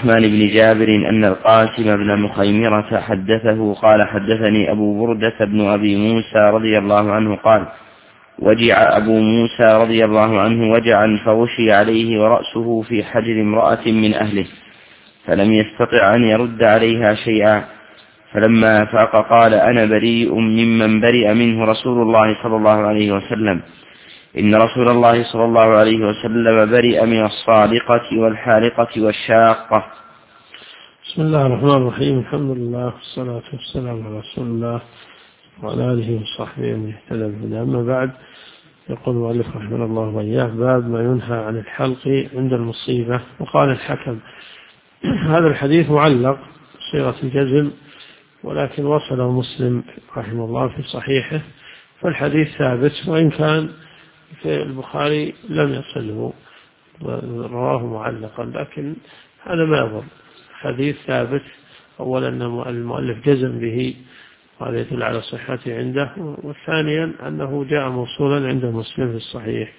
الرحمن بن جابر أن القاسم بن مخيمرة حدثه قال حدثني أبو بردة بن أبي موسى رضي الله عنه قال وجع أبو موسى رضي الله عنه وجعا فغشي عليه ورأسه في حجر امرأة من أهله فلم يستطع أن يرد عليها شيئا، فلما أفاق قال أنا بريء ممن برئ منه رسول الله صلى الله عليه وسلم، إن رسول الله صلى الله عليه وسلم برئ من الصادقة والحالقة والشاقة. بسم الله الرحمن الرحيم، الحمد لله والصلاة والسلام على رسول الله وعلى آله وصحبه ومن اهتدى بهداه. أما بعد، يقول المؤلف رحمه الله وإياه: باب ما ينهى عن الحلق عند المصيبة. وقال الحكم: هذا الحديث معلق بصيغة الجزم، ولكن وصله مسلم رحمه الله في صحيحه، فالحديث ثابت، وإن كان في البخاري لم يصله رواه معلقا، لكن هذا ما يضر، حديث ثابت. أولا المؤلف جزم به وهذا يدل على صحته عنده، وثانيا أنه جاء موصولا عند مسلم في الصحيح.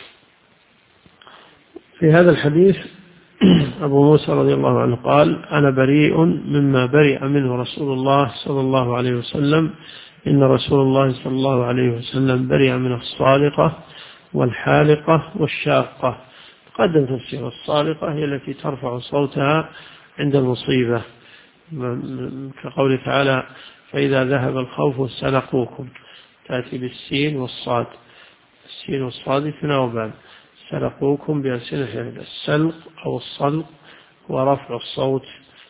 في هذا الحديث أبو موسى رضي الله عنه قال: أنا بريء مما برئ منه رسول الله صلى الله عليه وسلم، إن رسول الله صلى الله عليه وسلم برئ من الصالقة والحالقة والشاقة. قدم تفسير الصالقة هي التي ترفع صوتها عند المصيبة، كقوله تعالى: فإذا ذهب الخوف سلقوكم، تأتي بالسين والصاد، السين والصاد يتناوبان، سلقوكم بألسنة السلق أو الصلق ورفع الصوت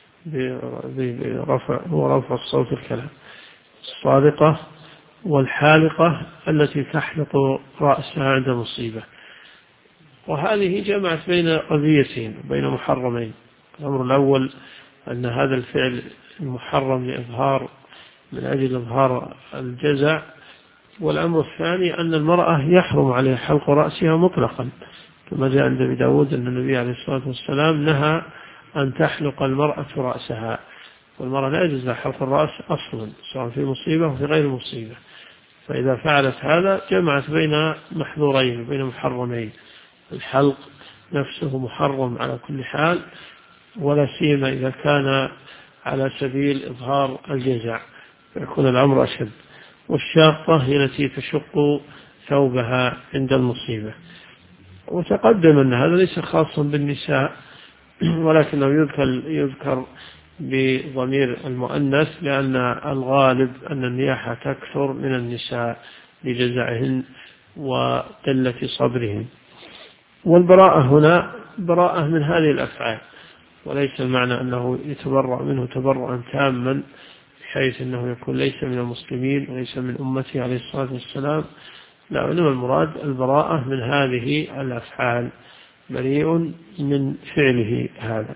ورفع الصوت الكلام. الصادقة والحالقة التي تحلق رأسها عند مصيبة. وهذه جمعت بين قضيتين، بين محرمين. الأمر الأول أن هذا الفعل محرم لإظهار، من أجل إظهار الجزع، والأمر الثاني أن المرأة يحرم عليها حلق رأسها مطلقا، كما جاء عند أبي داود أن النبي عليه الصلاة والسلام نهى أن تحلق المرأة رأسها، والمرأة لا يجوز لها حلق الرأس أصلا، سواء في مصيبة وفي غير مصيبة. فإذا فعلت هذا جمعت بين محظورين، بين محرمين. الحلق نفسه محرم على كل حال، ولا سيما إذا كان على سبيل إظهار الجزع فيكون الأمر أشد. والشاقة هي التي تشق ثوبها عند المصيبة. وتقدم أن هذا ليس خاصا بالنساء، ولكنه يذكر بضمير المؤنث، لأن الغالب أن النياحة تكثر من النساء لجزعهن وقلة صبرهن. والبراءة هنا براءة من هذه الأفعال، وليس المعنى أنه يتبرأ منه تبرؤا تاما بحيث أنه يكون ليس من المسلمين وليس من أمته عليه الصلاة والسلام، لا، إنما المراد البراءة من هذه الأفعال، بريء من فعله هذا.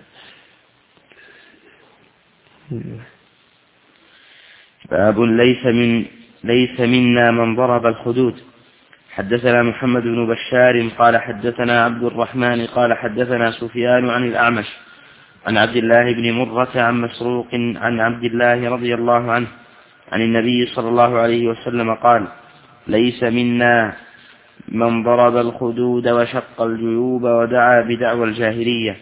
باب ليس منا من ضرب الخدود. حدثنا محمد بن بشار قال حدثنا عبد الرحمن قال حدثنا سفيان عن الأعمش عن عبد الله بن مرة عن مسروق عن عبد الله رضي الله عنه عن النبي صلى الله عليه وسلم قال: ليس منا من ضرب الخدود وشق الجيوب ودعا بدعوى الجاهلية.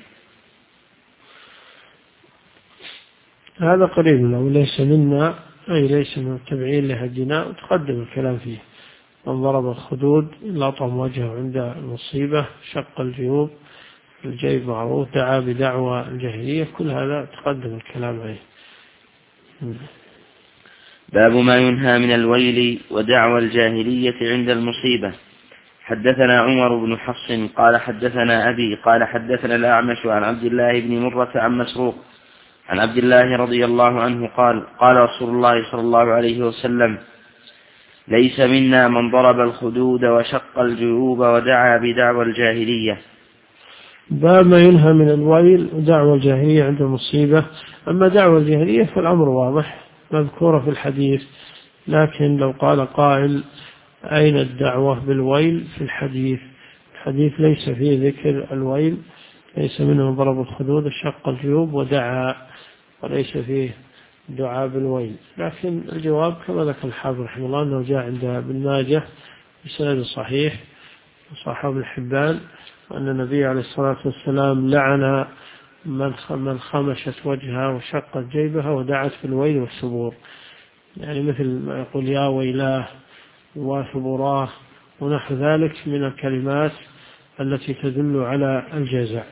هذا قريب له، ليس منا أي ليس من التبعين لهدنا، وتقدم الكلام فيه. من ضرب الخدود لطم وجهه عند المصيبة، شق الجيوب، الجيب معروف، دعا بدعوى الجاهلية، كل هذا تقدم الكلام عليه. باب ما ينهى من الويل ودعوى الجاهلية عند المصيبة. حدثنا عمر بن حفص قال حدثنا أبي قال حدثنا الأعمش عن عبد الله بن مرة عن مسروق عن عبد الله رضي الله عنه قال: قال رسول الله صلى الله عليه وسلم: ليس منا من ضرب الخدود وشق الجيوب ودعا بدعوى الجاهلية. باب ما ينهى من الويل ودعوى الجاهلية عند المصيبة. أما دعوى الجاهلية فالأمر واضح مذكورة في الحديث، لكن لو قال قائل: أين الدعوة بالويل في الحديث؟ الحديث ليس فيه ذكر الويل، ليس منه ضرب الخدود وشق الجيوب ودعا، وليس فيه دعاء بالويل. لكن الجواب كما ذكر الحافظ رحمه الله أنه جاء عند ابن ماجه بسند صحيح وصححه ابن حبان، وأن النبي عليه الصلاة والسلام لعن من خمشت وجهها وشقت جيبها ودعت بالويل والثبور، يعني مثل ما يقول يا ويلاه وثبوراه ونحو ذلك من الكلمات التي تدل على الجزع.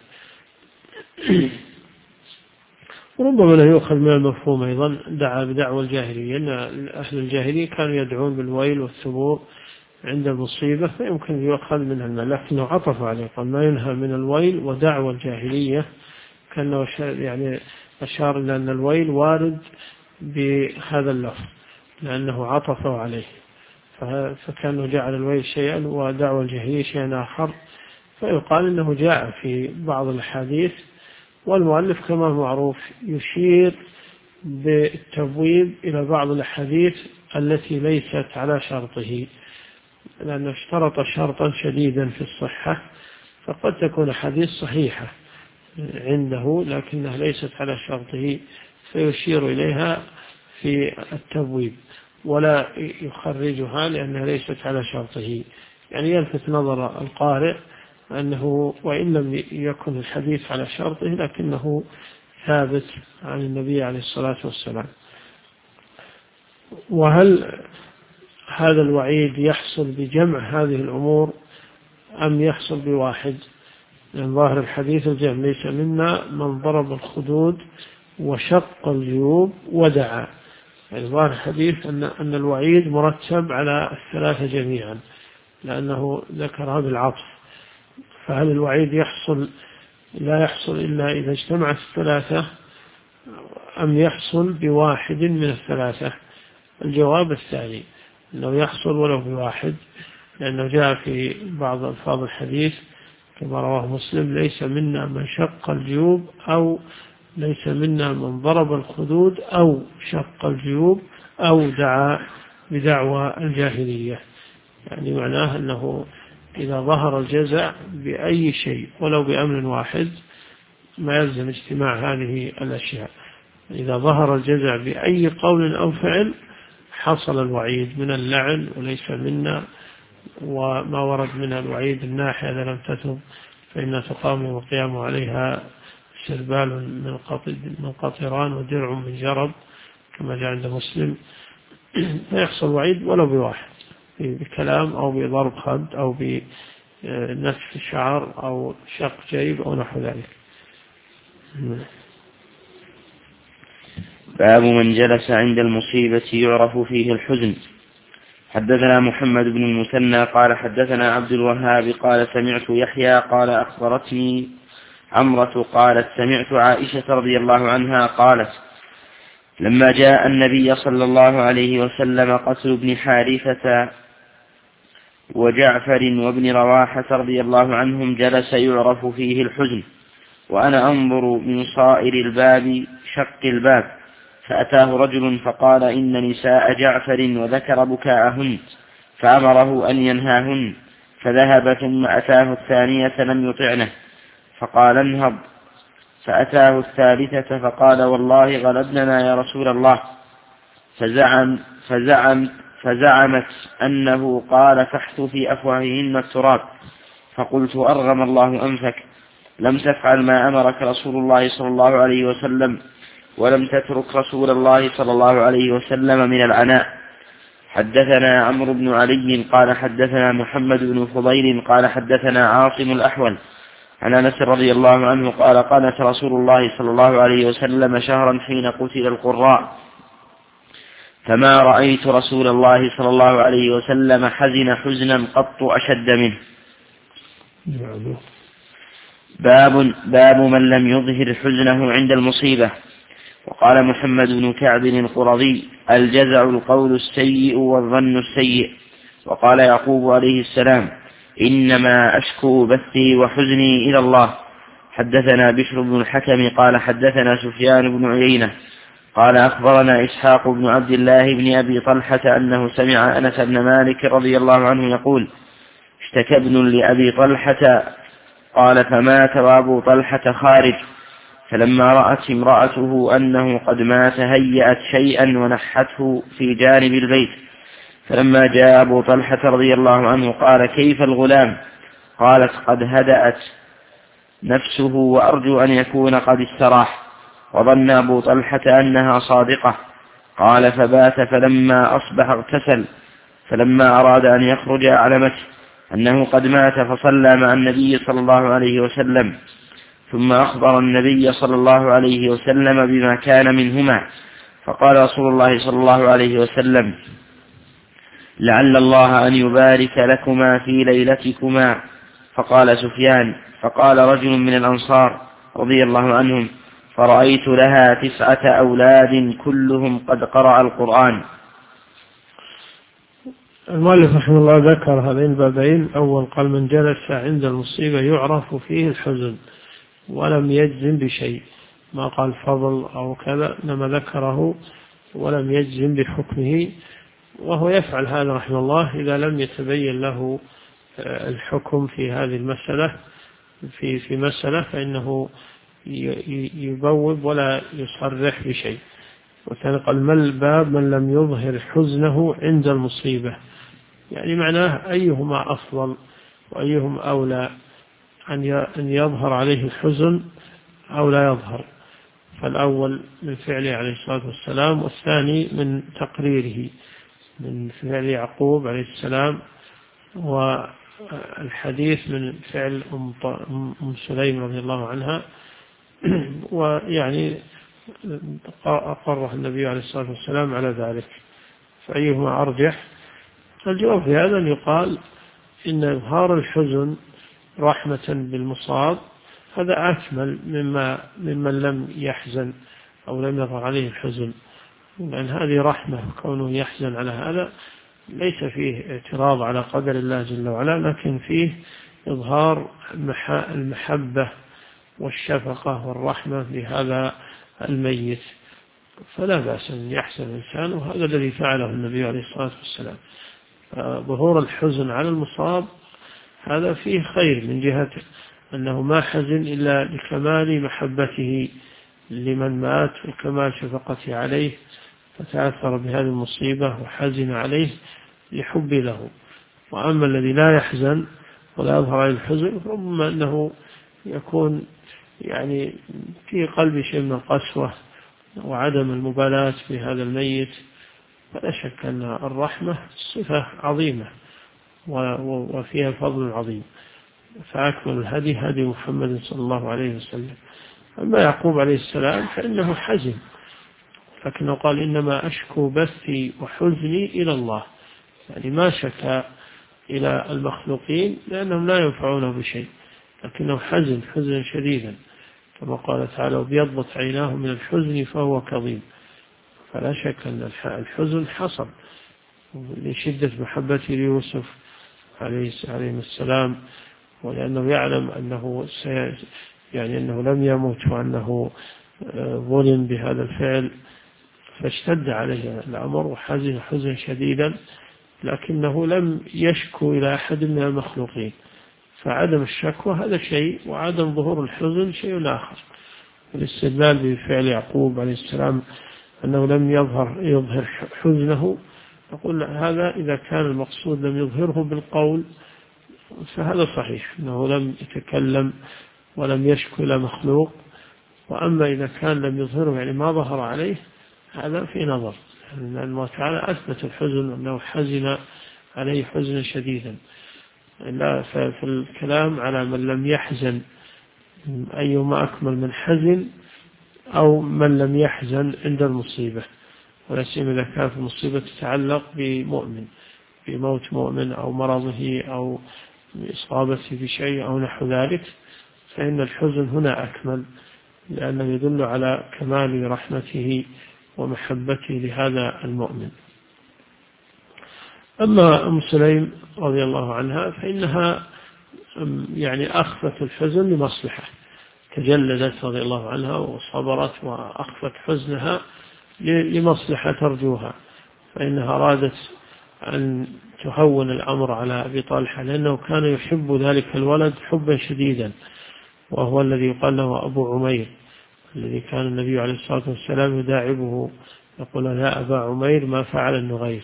وربما لا يؤخذ من المفهوم أيضا دعا بدعوى الجاهلية، أن أهل الجاهلية كانوا يدعون بالويل والثبور عند المصيبة، فيمكن يؤخذ منها، لكنه عطف عليه قال ما ينهى من الويل ودعوى الجاهلية، كأنه يعني أشار إلى أن الويل وارد بهذا اللفظ لأنه عطفه عليه، فكانه جعل الويل شيئا ودعوى الجاهلية شيئا آخر، فيقال إنه جاء في بعض الحديث. والمؤلف كما معروف يشير بالتبويب إلى بعض الحديث التي ليست على شرطه، لأنه اشترط شرطا شديدا في الصحة، فقد تكون حديث صحيحة عنده لكنها ليست على شرطه، فيشير إليها في التبويب ولا يخرجها لأنها ليست على شرطه، يعني يلفت نظر القارئ أنه وإن لم يكن الحديث على شرطه لكنه ثابت عن النبي عليه الصلاة والسلام. وهل هذا الوعيد يحصل بجمع هذه الأمور أم يحصل بواحد؟ لأن ظاهر الحديث الجمع، ليس منا من ضرب الخدود وشق الجيوب ودعا، يعني ظاهر الحديث أن الوعيد مرتب على الثلاثة جميعا لأنه ذكرها بالعطف، فهل الوعيد لا يحصل إلا إذا اجتمعت الثلاثة أم يحصل بواحد من الثلاثة؟ الجواب الثاني، أنه يحصل ولو بواحد، لأنه جاء في بعض ألفاظ الحديث كما رواه مسلم ليس منا من شق الجيوب، أو ليس منا من ضرب الخدود، أو شق الجيوب، أو دعا بدعوى الجاهلية، يعني معناه أنه إذا ظهر الجزع بأي شيء ولو بأمر واحد ما يلزم اجتماع هذه الأشياء، إذا ظهر الجزع بأي قول أو فعل حصل الوعيد من اللعن وليس منا، وما ورد من الوعيد الناحية إذا لم تتب فإن تقام وقيام عليها سربال من قطران ودرع من جرب كما جاء عند مسلم، فيحصل وعيد ولو بواحد بكلام أو بضرب خد أو بنتف شعر أو شق جيب أو نحو ذلك. باب من جلس عند المصيبة يعرف فيه الحزن. حدثنا محمد بن المثنى قال حدثنا عبد الوهاب قال سمعت يحيى قال أخبرتني عمرة قالت سمعت عائشة رضي الله عنها قالت لما جاء النبي صلى الله عليه وسلم قتل ابن حارثة وجعفر وابن رواحة رضي الله عنهم جلس يعرف فيه الحزن، وأنا أنظر من صائر الباب شق الباب، فأتاه رجل فقال إن نساء جعفر وذكر بكاءهن، فأمره أن ينهاهن، فذهب ثم أتاه الثانية لم يطعنه فقال انهض، فأتاه الثالثة فقال والله غلبننا يا رسول الله، فزعمت أنه قال فاحث في أفواههن التراب، فقلت أرغم الله أنفك، لم تفعل ما أمرك رسول الله صلى الله عليه وسلم، ولم تترك رسول الله صلى الله عليه وسلم من العناء. حدثنا عمرو بن علي قال حدثنا محمد بن فضيل قال حدثنا عاصم الأحول عن أنس رضي الله عنه قال قالت رسول الله صلى الله عليه وسلم شهرا حين قتل القراء، فما رأيت رسول الله صلى الله عليه وسلم حزن حزنا قط أشد منه. باب من لم يظهر حزنه عند المصيبة. وقال محمد بن كعب القرظي الجزع القول السيء والظن السيء. وقال يعقوب عليه السلام إنما أشكو بثي وحزني إلى الله. حدثنا بشر بن الحكم قال حدثنا سفيان بن عيينة قال أخبرنا إسحاق بن عبد الله بن أبي طلحة أنه سمع أنس بن مالك رضي الله عنه يقول اشتكى ابن لأبي طلحة قال فمات وأبو طلحة خارج، فلما رأت امرأته أنه قد مات هيأت شيئا ونحته في جانب البيت، فلما جاء أبو طلحة رضي الله عنه قال كيف الغلام؟ قالت قد هدأت نفسه وأرجو أن يكون قد استراح. وظن أبو طلحة أنها صادقة. قال فبات فلما أصبح اغتسل، فلما أراد أن يخرج أعلمته أنه قد مات، فصلى مع النبي صلى الله عليه وسلم، ثم أخبر النبي صلى الله عليه وسلم بما كان منهما. فقال رسول الله صلى الله عليه وسلم: لعل الله أن يبارك لكما في ليلتكما. فقال سفيان: فقال رجل من الأنصار رضي الله عنهم: فرأيت لها 9 أولاد كلهم قد قرأ القرآن. المؤلف رحمه الله ذكر هذين البابين. أول قال: من جلس عند المصيبة يعرف فيه الحزن ولم يجزم بشيء، ما قال فضل أو كذا، إنما ذكره ولم يجزم بحكمه، وهو يفعل هذا رحمه الله إذا لم يتبين له الحكم في هذه المسألة في مسألة، فإنه يبوب ولا يصرح بشيء. وكان قال: ما الباب من لم يظهر حزنه عند المصيبة، يعني معناه أيهما أفضل وأيهم أولى، أن يظهر عليه الحزن أو لا يظهر. فالأول من فعله عليه الصلاة والسلام، والثاني من تقريره من فعل يعقوب عليه السلام، والحديث من فعل أم سليم رضي الله عنها. ويعني أقره النبي عليه الصلاة والسلام على ذلك، فأيهما أرجح؟ الجواب في هذا أن يقال إن إظهار الحزن رحمة بالمصاب هذا أكمل ممن لم يحزن أو لم يظهر عليه الحزن، لأن هذه رحمة، كونه يحزن على هذا ليس فيه اعتراض على قدر الله جل وعلا، لكن فيه إظهار المحبة والشفقة والرحمة لهذا الميت، فلا بأس أن يحزن الإنسان، وهذا الذي فعله النبي عليه الصلاة والسلام. ظهور الحزن على المصاب هذا فيه خير من جهة أنه ما حزن إلا لكمال محبته لمن مات وكمال شفقته عليه، فتأثر بهذه المصيبة وحزن عليه لحب له. وأما الذي لا يحزن ولا يظهر عليه الحزن، ربما أنه يكون يعني في قلبه شيء من القسوة وعدم المبالاة بهذا الميت. فلا شك أن الرحمة صفة عظيمة وفيها فضل عظيم، فأكمل الهدي هدي محمد صلى الله عليه وسلم. أما يعقوب عليه السلام فإنه حزن، لكنه قال: إنما أشكو بثي وحزني إلى الله، يعني ما شكى إلى المخلوقين لأنهم لا ينفعونه بشيء، لكنه حزن حزنا شديدا، كما قال تعالى: وبيضت عيناه من الحزن فهو كظيم. فلا شك أن الحزن حصل لشدة محبته ليوسف عليه السلام، ولأنه يعلم أنه أنه لم يمت وأنه ظلم بهذا الفعل، فاشتد عليه الأمر وحزن حزنا شديدا، لكنه لم يشكو إلى أحد من المخلوقين. فعدم الشكوى هذا شيء، وعدم ظهور الحزن شيء آخر. الاستدلال بفعل يعقوب عليه السلام أنه لم يظهر حزنه، نقول هذا إذا كان المقصود لم يظهره بالقول فهذا صحيح، أنه لم يتكلم ولم يشكو إلى مخلوق. وأما إذا كان لم يظهره يعني ما ظهر عليه، هذا في نظر، لأن الله تعالى أثبت الحزن أنه حزن عليه حزنا شديدا. لا، في الكلام على من لم يحزن أيما أكمل من حزن أو من لم يحزن عند المصيبة، ولا سيما إذا كانت المصيبة تتعلق بمؤمن، بموت مؤمن أو مرضه أو إصابته بشيء أو نحو ذلك، فإن الحزن هنا أكمل، لأنه يدل على كمال رحمته ومحبته لهذا المؤمن. أما أم سليم رضي الله عنها فإنها يعني أخفت الحزن لمصلحة، تجلدت رضي الله عنها وصبرت وأخفت حزنها لمصلحة ترجوها، فإنها أرادت أن تهون الأمر على أبي طلحة، لأنه كان يحب ذلك الولد حبا شديدا، وهو الذي يقال له أبو عمير، الذي كان النبي عليه الصلاة والسلام يداعبه يقول: يا أبا عمير ما فعل النغير،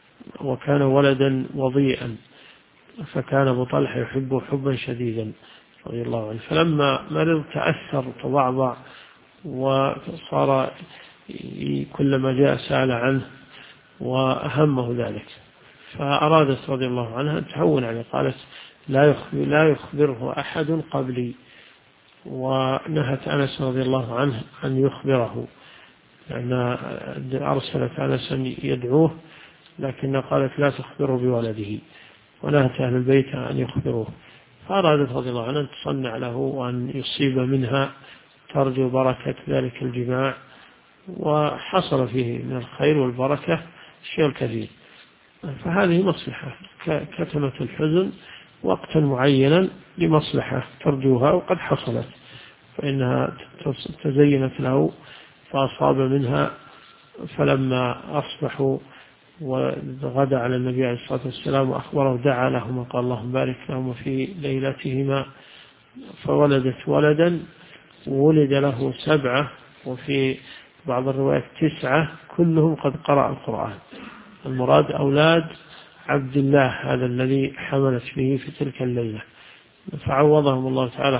وكان ولدا وضيئا، فكان أبو طلحة يحبه حبا شديدا، رضي الله عنه، فلما مرض تأثر تضعضع وصار كلما جاء سأل عنه وأهمه ذلك، فأرادت رضي الله عنها أن تهون عليه، قالت لا يخبره أحد قبلي، ونهت أنس رضي الله عنه أن يخبره، لأن أرسلت أنس أن يدعوه، لكن قالت لا تخبره بولده، ونهت أهل البيت أن يخبروه، فأرادت رضي الله عنها أن تصنع له وأن يصيب منها ترجو بركة ذلك الجماع، وحصل فيه من الخير والبركة الشيء الكثير. فهذه مصلحة، كتمت الحزن وقتا معينا لمصلحة ترجوها وقد حصلت، فإنها تزينت له فأصاب منها. فلما أصبحوا وغدا على النبي عليه الصلاة والسلام وأخبره دعا لهم وقال اللهم بارك لهم في ليلتهما، فولدت ولدا ولد له 7 وفي بعض الروايات 9 كلهم قد قرأ القرآن. المراد أولاد عبد الله هذا الذي حملت به في تلك الليلة، فعوضهم الله تعالى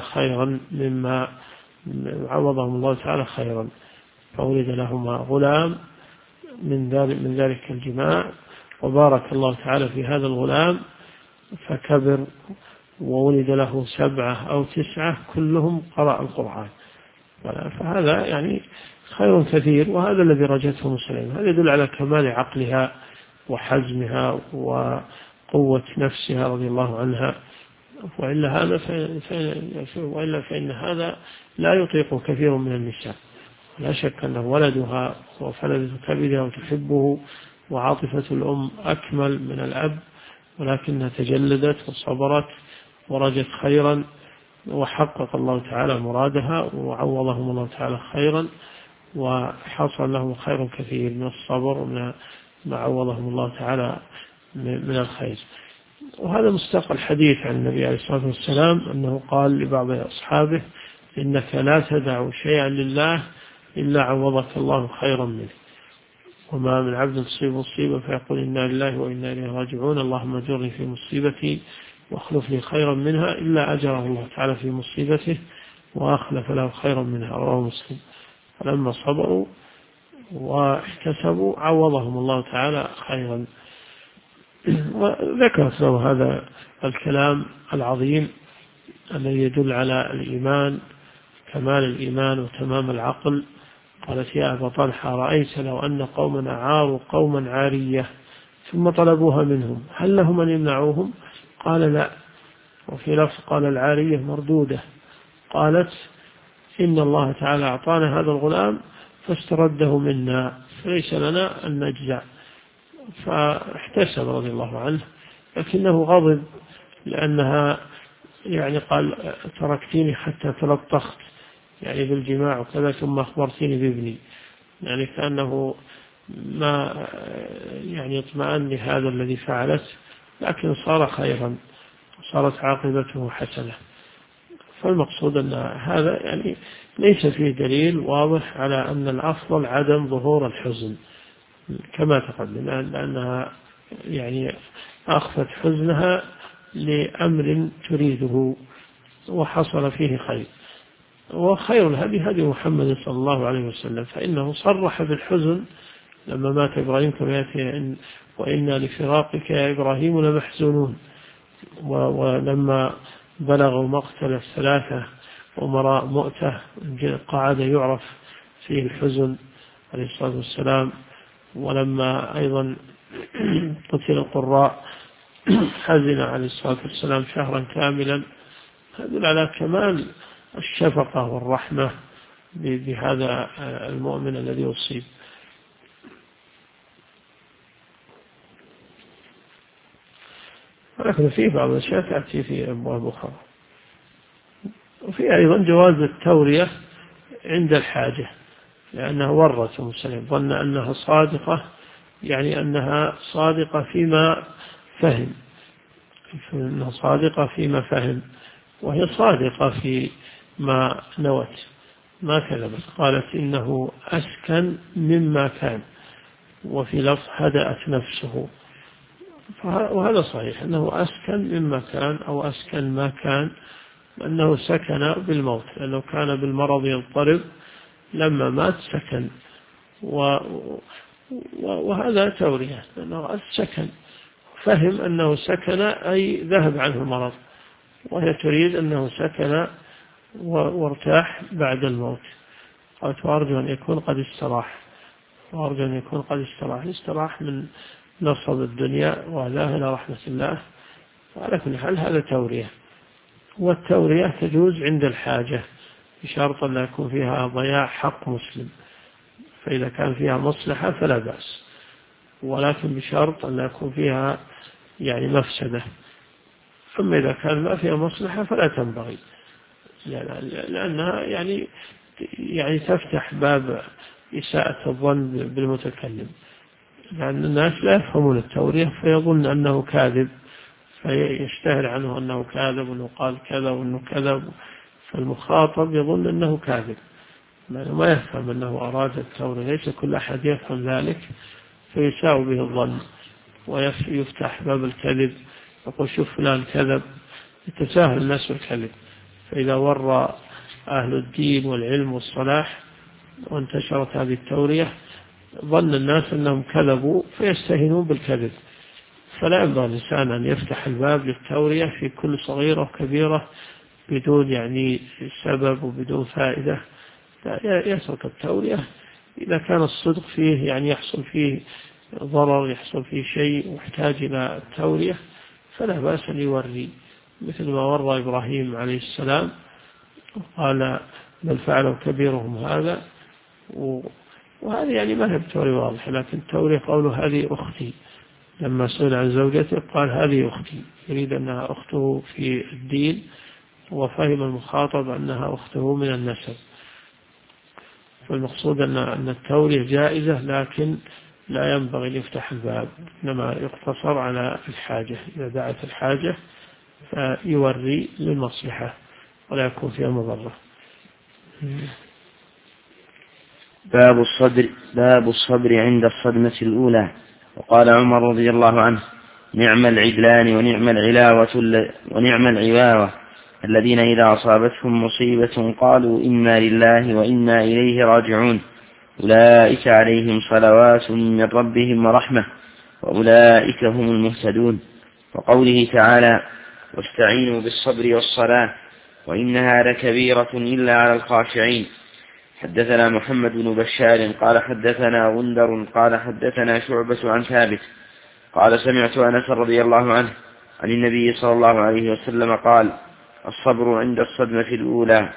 خيرا فولد لهما غلام من ذلك الجماع، وبارك الله تعالى في هذا الغلام فكبر وولد له 7 أو 9 كلهم قرأ القرآن. فهذا يعني خير كثير، وهذا الذي رجته مسلم. هذا يدل على كمال عقلها وحزمها وقوة نفسها رضي الله عنها، وإلا فإن هذا لا يطيق كثير من النساء. لا شك أنه ولدها وفلذة كبدها وتحبه، وعاطفة الأم أكمل من الأب، ولكنها تجلدت وصبرت ورجت خيرا، وحقق الله تعالى مرادها وعوضهم الله تعالى خيرا، وحصل لهم خير كثير من الصبر ومن ما عوضهم الله تعالى من الخير. وهذا مستقى الحديث عن النبي عليه الصلاة والسلام أنه قال لبعض أصحابه إنك لا تدع شيئا لله إلا عوضك الله خيرا منه، وما من عبد تصيب مصيبة فيقول إنا لله وإنا إليه راجعون اللهم اجرني في مصيبتي واخلف لي خيرا منها إلا أجره الله تعالى في مصيبته وأخلف له خيرا منها. رواه مسلم. فلما صبروا واحتسبوا عوضهم الله تعالى خيرا. وذكرت له هذا الكلام العظيم الذي يدل على الإيمان، كمال الإيمان وتمام العقل. قالت يا أبا طلحة رأيت لو أن قوما عاروا قوما عارية ثم طلبوها منهم هل لهم أن يمنعوهم؟ قال لا. وفي لفظ قال العارية مردودة. قالت إن الله تعالى أعطانا هذا الغلام فاسترده منا فليس لنا أن نجزع. فاحتسب رضي الله عنه، لكنه غضب لأنها يعني قال تركتيني حتى تلطخت يعني بالجماع وكذا ثم أخبرتيني بابني، يعني كأنه ما يعني اطمأن لهذا الذي فعلت، لكن صار خيرا، صارت عاقبته حسنة. فالمقصود أن هذا يعني ليس فيه دليل واضح على أن الأفضل عدم ظهور الحزن كما تقدم، لأنها يعني أخفت حزنها لأمر تريده وحصل فيه خير. وخير الهدي هدي محمد صلى الله عليه وسلم، فإنه صرح بالحزن لما مات إبراهيم كما يأتي وإنا لفراقك يا إبراهيم لمحزونون. ولما بلغوا مقتل 3 أمراء مؤتة قعد يعرف فيه الحزن عليه الصلاة والسلام. ولما أيضا قتل القراء حزن عليه الصلاة والسلام شهرا كاملا. هذا على كمال الشفقة والرحمة بهذا المؤمن الذي يصيب. ولكن فيه بعض الأشياء تأتي في أبواب أخرى. وفي أيضا جواز التورية عند الحاجة، لأنها ورت مسلم ظن أنها صادقة، يعني أنها صادقة فيما فهم، أنها صادقة فيما فهم، وهي صادقة فيما نوت ما كذبت. قالت إنه أسكن مما كان، وفي لفظ هدأت نفسه، وهذا صحيح أنه أسكن مما كان أو أسكن ما كان، أنه سكن بالموت، لأنه كان بالمرض يضطرب، لما مات سكن، وهذا تورية، لأنه السكن فهم أنه سكن أي ذهب عنه المرض، وهي تريد أنه سكن وارتاح بعد الموت. قالت وأرجو أن يكون قد استراح، وأرجو أن يكون قد استراح من نصب الدنيا وأهلاه إلى رحمة الله. وعلى كل حال هذا تورية، والتورية تجوز عند الحاجة بشرط أن لا يكون فيها ضياع حق مسلم، فإذا كان فيها مصلحة فلا بأس، ولكن بشرط أن لا يكون فيها يعني مفسدة. أما إذا كان ما فيها مصلحة فلا تنبغي، لأنها يعني تفتح باب إساءة الظن بالمتكلم، لأن الناس لا يفهمون التورية فيظن أنه كاذب، فيشتهر عنه أنه كاذب وأنه قال كذا وأنه كذب، فالمخاطب يظن أنه كاذب، ما يفهم أنه أراد التورية. ليس كل أحد يفهم ذلك فيساء به الظن ويفتح باب الكذب، يقول شوف فلان كذب، يتساهل الناس بالكذب. فإذا ورى أهل الدين والعلم والصلاح وانتشرت هذه التورية ظن الناس أنهم كذبوا فيستهينون بالكذب. فلا ينبغي الإنسان أن يفتح الباب للتورية في كل صغيرة وكبيرة بدون سبب وبدون فائدة. يترك التورية إذا كان الصدق فيه يحصل فيه ضرر، يحصل فيه شيء محتاج إلى التورية، فلا بأس أن يوري، مثل ما ورى إبراهيم عليه السلام قال بل فعلوا كبيرهم هذا، وهذه ما هي بتوري واضحة، لكن التوري قوله هذه أختي، لما سئل عن زوجته قال هذه أختي، يريد أنها أخته في الدين، وفهم المخاطب أنها أخته من النسب. فالمقصود أن التورية جائزة، لكن لا ينبغي أن يفتح الباب، إنما يقتصر على الحاجة، إذا دعت الحاجة فيوري للمصلحة ولا يكون فيها مضرة. باب الصبر عند الصدمة الأولى. وقال عمر رضي الله عنه نعم العجلان ونعم العواوة الذين إذا أصابتهم مصيبة قالوا إنا لله وإنا إليه راجعون أولئك عليهم صلوات من ربهم ورحمة وأولئك هم المهتدون. وقوله تعالى واستعينوا بالصبر والصلاة وإنها لكبيرة إلا على الخاشعين. حدثنا محمد بن بشار قال حدثنا غندر قال حدثنا شعبة عن ثابت قال سمعت أنس رضي الله عنه عن النبي صلى الله عليه وسلم قال الصبر عند الصدمة الأولى.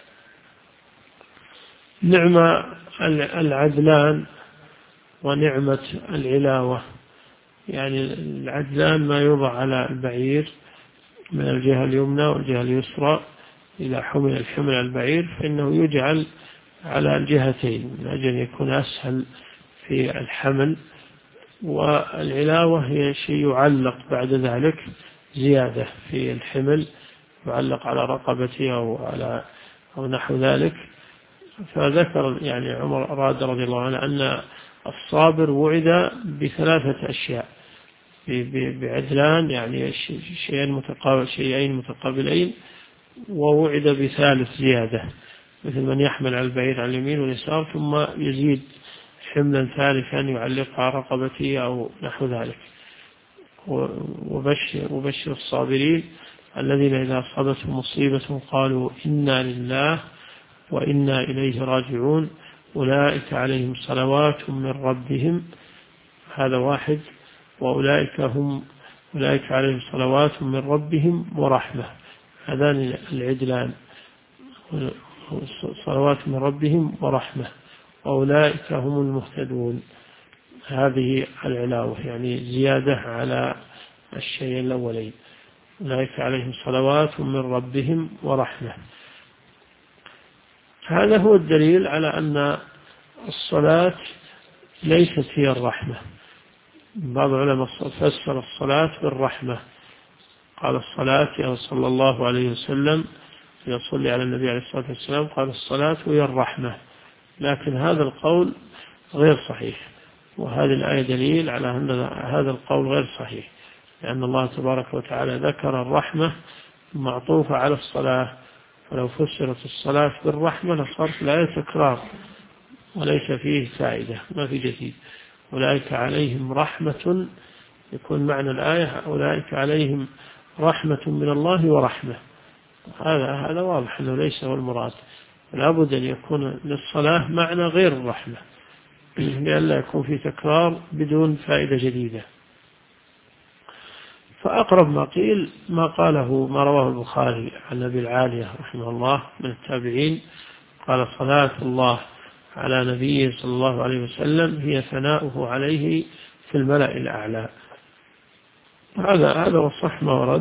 نعم العدلان ونعمة العلاوة، العدلان ما يوضع على البعير من الجهة اليمنى والجهة اليسرى، إذا حمل الحمل على البعير فإنه يجعل على الجهتين من أجل يكون أسهل في الحمل. والعلاوة هي شيء يعلق بعد ذلك زيادة في الحمل، يعلق على رقبته أو نحو ذلك. فذكر عمر أراد رضي الله عنه أن الصابر وعد بثلاثة أشياء، بعدلان شيئين متقابلين، ووعد بثالث زيادة، مثل من يحمل على البعير على اليمين واليسار ثم يزيد حملا ثالثا يعلق على رقبته أو نحو ذلك. وبشر الصابرين الذين إذا أصابتهم مصيبة قالوا إنا لله وإنا إليه راجعون أولئك عليهم صلوات من ربهم، هذا واحد، وأولئك عليهم صلوات من ربهم ورحمة، هذان العدلان، صلوات من ربهم ورحمة وأولئك هم المهتدون. هذه العلاوة زيادة على الشيء الأولين، أولئك عليهم صلوات من ربهم ورحمة. هذا هو الدليل على أن الصلاة ليست هي الرحمة. بعض العلماء فسر الصلاة بالرحمة، قال الصلاة صلى الله عليه وسلم يصلي على النبي عليه الصلاة والسلام قال الصلاة هي الرحمة، لكن هذا القول غير صحيح، وهذه الآية دليل على أن هذا القول غير صحيح، لأن الله تبارك وتعالى ذكر الرحمة معطوفة على الصلاة، فلو فسرت الصلاة بالرحمة لصارت الآية تكرار وليس فيه فائدة، ما في جديد. أولئك عليهم رحمة، يكون معنى الآية أولئك عليهم رحمة من الله ورحمة. هذا واضح أنه ليس هو المراد، لابد أن يكون للصلاة معنى غير الرحمة لئلا يكون في تكرار بدون فائدة جديدة. فأقرب ما قيل ما قاله ما رواه البخاري عن أبي العالية رحمه الله من التابعين، قال صلاة الله على نبيه صلى الله عليه وسلم هي ثناؤه عليه في الملأ الأعلى. هذا والصح ما ورد،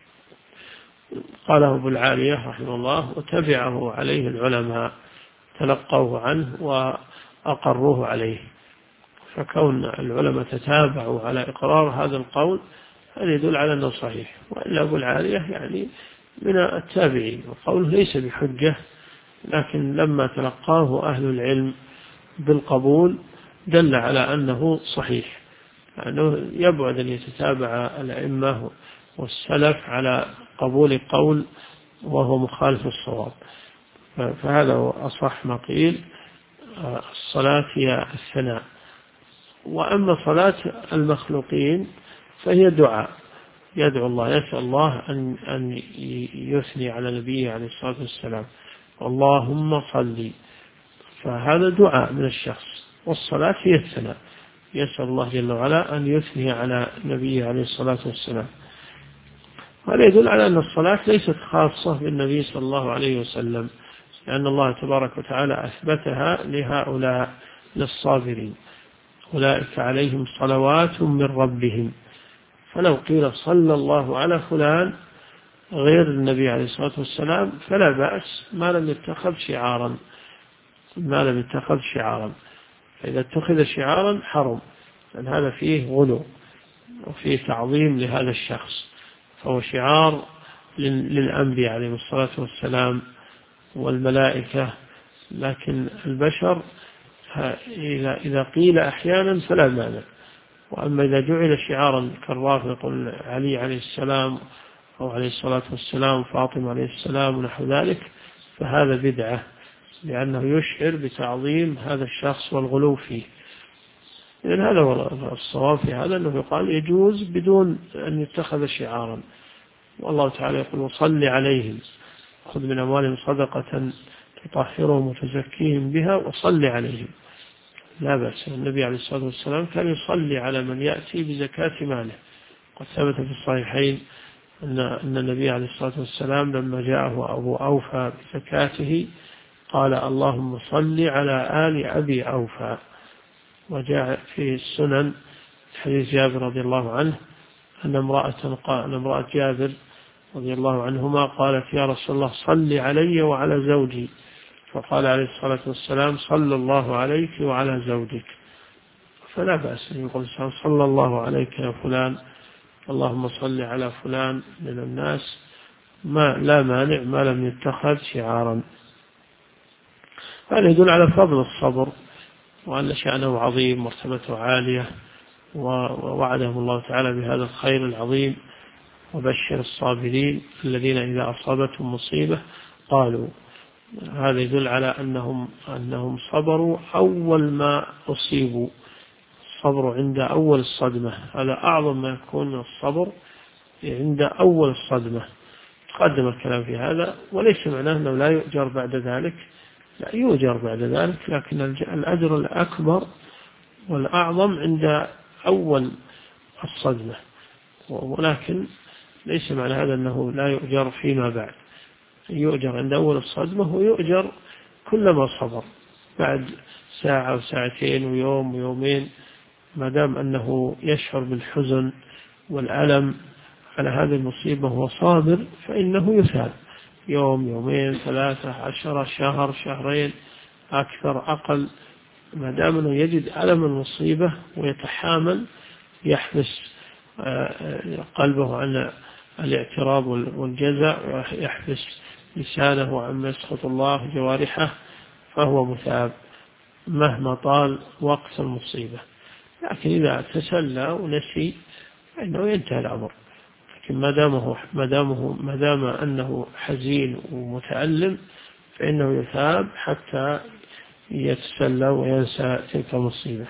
قاله أبو العالية رحمه الله، وتبعه عليه العلماء تلقوه عنه وأقروه عليه. فكون العلماء تتابعوا على إقرار هذا القول هذا يدل على أنه صحيح. وإلا أبو العالية يعني من التابعين وقوله ليس بحجة، لكن لما تلقاه أهل العلم بالقبول دل على أنه صحيح، لأنه يبعد أن يتتابع الأئمة والسلف على قبول قول وهو مخالف الصواب. فهذا هو أصح ما قيل، الصلاة هي الثناء. وأما صلاة المخلوقين فهي دعاء، يدعو الله، يسأل الله أن يثني على نبيه عليه الصلاة والسلام، اللهم صل، فهذا دعاء من الشخص. والصلاة هي الثناء، يسأل الله جل وعلا أن يثني على نبيه عليه الصلاة والسلام. هذا يدل على أن الصلاة ليست خاصة بالنبي صلى الله عليه وسلم، لأن الله تبارك وتعالى أثبتها لهؤلاء للصابرين، أولئك عليهم صلوات من ربهم. فلو قيل صلى الله على فلان غير النبي عليه الصلاة والسلام فلا بأس، ما لم يتخذ شعارا. فإذا اتخذ شعارا حرم، لأن هذا فيه غلو وفيه تعظيم لهذا الشخص، فهو شعار للأنبياء عليهم الصلاة والسلام والملائكة. لكن البشر إذا قيل أحيانا فلا مانع. وأما إذا جعل شعارا كالرافض يقول علي عليه السلام أو عليه الصلاة والسلام فاطمة عليه السلام ونحو ذلك فهذا بدعة، لأنه يشعر بتعظيم هذا الشخص والغلو فيه. إذن هذا هو الصواب في هذا، أنه يقال يجوز بدون أن يتخذ شعارا. والله تعالى يقول وصل عليهم، خذ من أموالهم صدقة تطهرهم وتزكيهم بها وصل عليهم، لا بأس. النبي عليه الصلاة والسلام كان يصلي على من يأتي بزكاة ماله. قد ثبت في الصحيحين أن النبي عليه الصلاة والسلام لما جاءه أبو أوفى بزكاته قال اللهم صل على آل أبي أوفى. وجاء في السنن حديث جابر رضي الله عنه أن امرأة جابر رضي الله عنهما قالت يا رسول الله صل علي وعلى زوجي، فقال عليه الصلاة والسلام صلى الله عليك وعلى زوجك. فلا بأس أن يقول صلى الله عليك يا فلان، اللهم صل على فلان من الناس، لا مانع ما لم يتخذ شعارا. هذا يدل على فضل الصبر وأن شأنه عظيم مرتبته عالية، ووعدهم الله تعالى بهذا الخير العظيم. وبشر الصابرين الذين إذا أصابتهم مصيبة قالوا، هذا يدل على أنهم صبروا أول ما أصيبوا، الصبر عند أول الصدمة، هذا أعظم ما يكون من الصبر عند أول الصدمة. تقدم الكلام في هذا، وليس معناه أنه لا يؤجر بعد ذلك، لا يؤجر بعد ذلك، لكن الأجر الأكبر والأعظم عند أول الصدمة. ولكن ليس معنى هذا أنه لا يؤجر فيما بعد، يؤجر عند أول الصدمة ويؤجر كلما صبر بعد ساعة وساعتين ويوم ويومين، ما دام أنه يشعر بالحزن والألم على هذه المصيبة وهو صابر فإنه يثاب يوم يومين 3 10 شهر شهرين أكثر أقل، ما دام أنه يجد ألم المصيبة ويتحامل، يحبس قلبه عن الاعتراض والجزع، ويحبس لسانه عما يسخط الله جوارحه، فهو مثاب مهما طال وقت المصيبة. لكن إذا تسلى ونسي فإنه ينتهي الأمر. لكن ما دام أنه حزين ومتألم فإنه يثاب حتى يتسلى وينسى تلك المصيبة.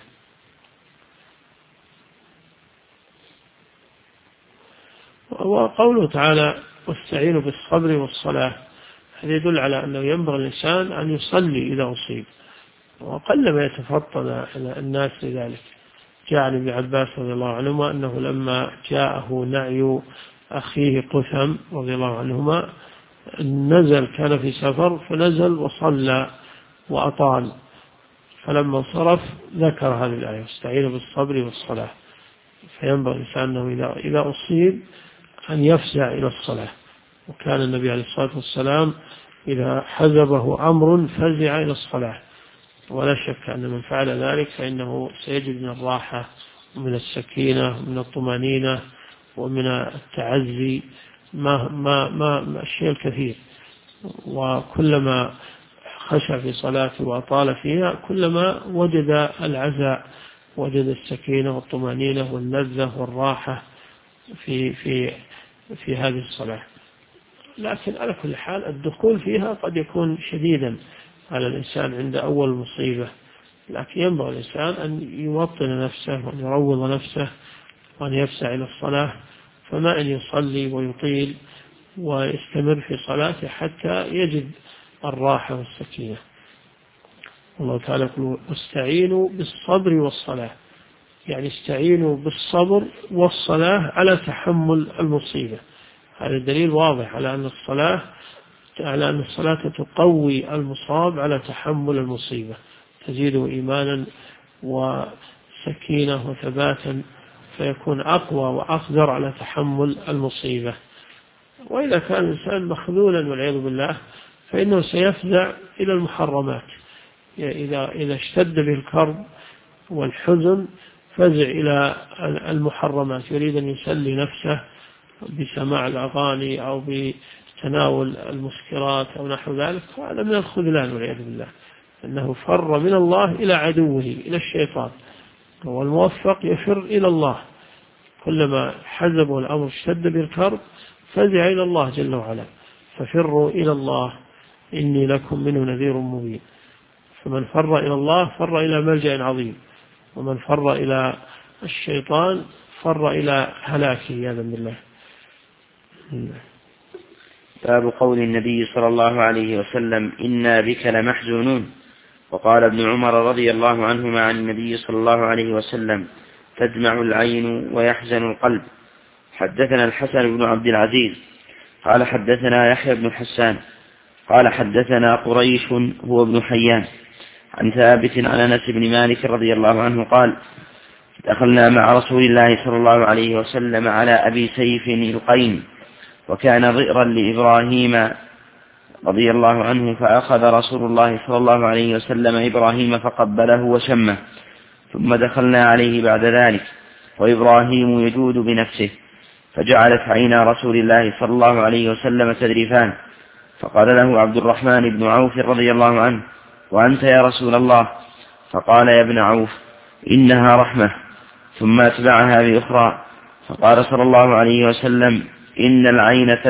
وقوله تعالى واستعينوا بالصبر والصلاة، هذا يدل على أنه ينبغي الإنسان أن يصلي إذا أصيب، وقل ما يتفطن الناس لذلك. جاء عن ابن عباس رضي الله عنهما أنه لما جاءه نعي أخيه قثم رضي الله عنهما نزل، كان في سفر فنزل وصلى وأطال، فلما انصرف ذكر هذه الآية واستعينوا بالصبر والصلاة. فينبغي الإنسان أنه إذا أصيب أن يفزع إلى الصلاة. وكان النبي عليه الصلاة والسلام إذا حزبه أمر فزع إلى الصلاة، ولا شك أن من فعل ذلك فإنه سيجد من الراحة ومن السكينة ومن الطمأنينة ومن التعزي ما الشيء الكثير. وكلما خشع في صلاته وأطال فيها كلما وجد العزاء، وجد السكينة والطمأنينة واللذة والراحة في هذه الصلاة. لكن على كل حال الدخول فيها قد يكون شديدا على الإنسان عند أول مصيبة، لكن ينبغي الإنسان أن يوطن نفسه وأن يروض نفسه وأن يفسع إلى الصلاة، فما أن يصلي ويطيل ويستمر في صلاته حتى يجد الراحة والسكينة. الله تعالى يقول واستعينوا بالصبر والصلاة، يعني استعينوا بالصبر والصلاة على تحمل المصيبة. هذا الدليل واضح على أن الصلاة تقوي المصاب على تحمل المصيبة، تزيده إيمانا وسكينة وثباتا، فيكون أقوى وأقدر على تحمل المصيبة. وإذا كان الإنسان مخذولا والعياذ بالله فإنه سيفزع إلى المحرمات. إذا اشتد به الكرب والحزن فزع إلى المحرمات، يريد أن يسلي نفسه بسماع الأغاني أو بتناول المسكرات أو نحو ذلك، هذا من الخذلان والعياذ بالله، أنه فر من الله إلى عدوه إلى الشيطان. والموفق يفر إلى الله، كلما حزبه الأمر اشتد بالكرب فزع إلى الله جل وعلا، ففروا إلى الله إني لكم منه نذير مبين. فمن فر إلى الله فر إلى ملجأ عظيم، ومن فر إلى الشيطان فر إلى هلاكه عياذا بالله. باب قول النبي صلى الله عليه وسلم إنا بك لمحزونون. وقال ابن عمر رضي الله عنهما عن النبي صلى الله عليه وسلم تدمع العين ويحزن القلب. حدثنا الحسن بن عبد العزيز قال حدثنا يحيى بن حسان قال حدثنا قريش هو ابن حيان عن ثابت عن أنس بن مالك رضي الله عنه قال دخلنا مع رسول الله صلى الله عليه وسلم على أبي سيف القين، وكان ضئرا لإبراهيم رضي الله عنه، فأخذ رسول الله صلى الله عليه وسلم إبراهيم فقبله وشمه، ثم دخلنا عليه بعد ذلك وإبراهيم يجود بنفسه، فجعلت عينا رسول الله صلى الله عليه وسلم تذرفان، فقال له عبد الرحمن بن عوف رضي الله عنه وأنت يا رسول الله؟ فقال يا ابن عوف إنها رحمة، ثم أتبعها بأخرى، فقال صلى الله عليه وسلم إن العين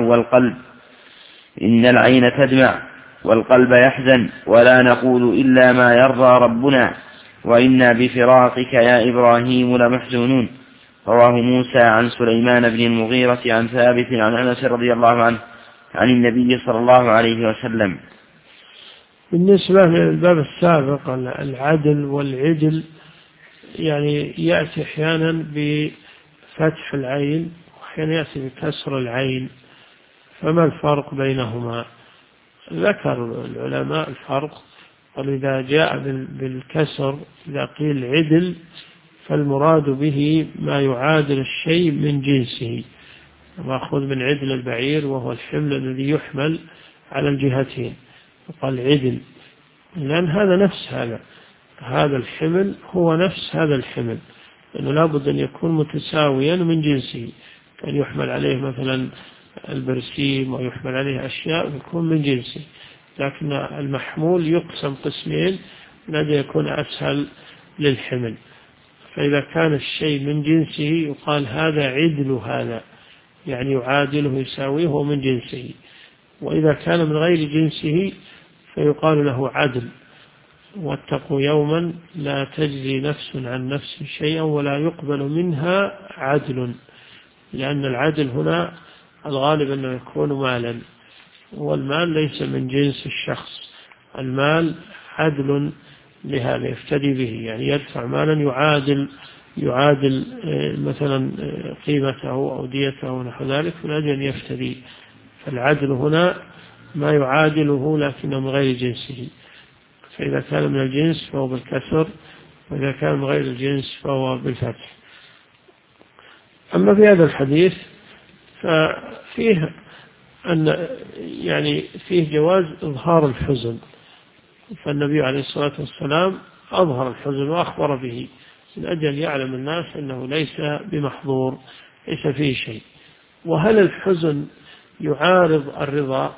تدمع والقلب يحزن، ولا نقول إلا ما يرضى ربنا، وإنا بفراقك يا إبراهيم لمحزونون. رواه موسى عن سليمان بن المغيرة عن ثابت عن أنس رضي الله عنه عن النبي صلى الله عليه وسلم. بالنسبة للباب السابق العدل والعدل، يعني يأتي أحيانا بفتح العين وأحيانا يأتي بكسر العين، فما الفرق بينهما؟ ذكر العلماء الفرق، وإذا جاء بالكسر إذا قيل عدل فالمراد به ما يعادل الشيء من جنسه، مأخوذ من عدل البعير وهو الحمل الذي يحمل على الجهتين، قال عدل، لأن هذا نفس هذا الحمل هو نفس هذا الحمل، لأنه لابد أن يكون متساويا من جنسه، كان يحمل عليه مثلا البرسيم ويحمل عليه أشياء يكون من جنسه، لكن المحمول يقسم قسمين لدى يكون أسهل للحمل. فإذا كان الشيء من جنسه يقال هذا عدل هذا، يعني يعادله يساويه هو من جنسه، وإذا كان من غير جنسه فيقال له عدل. واتقوا يوما لا تجزي نفس عن نفس شيئا ولا يقبل منها عدل، لأن العدل هنا الغالب أنه يكون مالا، والمال ليس من جنس الشخص، المال عدل لهذا يفتدي به، يعني يدفع مالا يعادل مثلا قيمته أو ديته ونحو ذلك من أجل أن يفتدي. فالعدل هنا ما يعادله لكنه من غير جنسه، فإذا كان من الجنس فهو بالكسر، وإذا كان من غير الجنس فهو بالفتح. أما في هذا الحديث ففيه أن يعني فيه جواز إظهار الحزن، فالنبي عليه الصلاة والسلام أظهر الحزن وأخبر به من أجل يعلم الناس أنه ليس بمحظور، ليس فيه شيء. وهل الحزن يعارض الرضا؟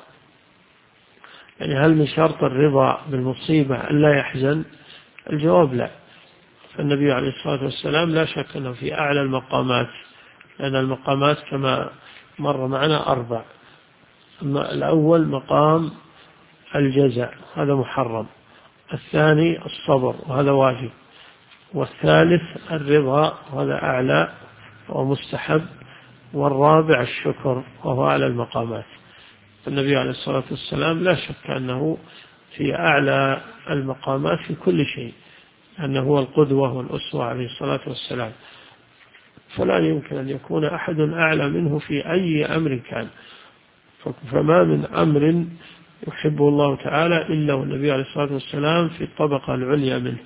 يعني هل من شرط الرضا بالمصيبة أن لا يحزن؟ الجواب لا. فالنبي عليه الصلاة والسلام لا شك أنه في أعلى المقامات، لأن المقامات كما مر معنا 4. الأول مقام الجزاء هذا محرم، الثاني الصبر وهذا واجب، والثالث الرضا وهذا أعلى ومستحب، والرابع الشكر وهو أعلى المقامات. النبي عليه الصلاة والسلام لا شك أنه في أعلى المقامات في كل شيء، أنه هو القدوة والأسوة عليه الصلاة والسلام، فلا يمكن أن يكون أحد أعلى منه في أي أمر كان. فما من أمر يحبه الله تعالى إلا والنبي عليه الصلاة والسلام في الطبقة العليا منه،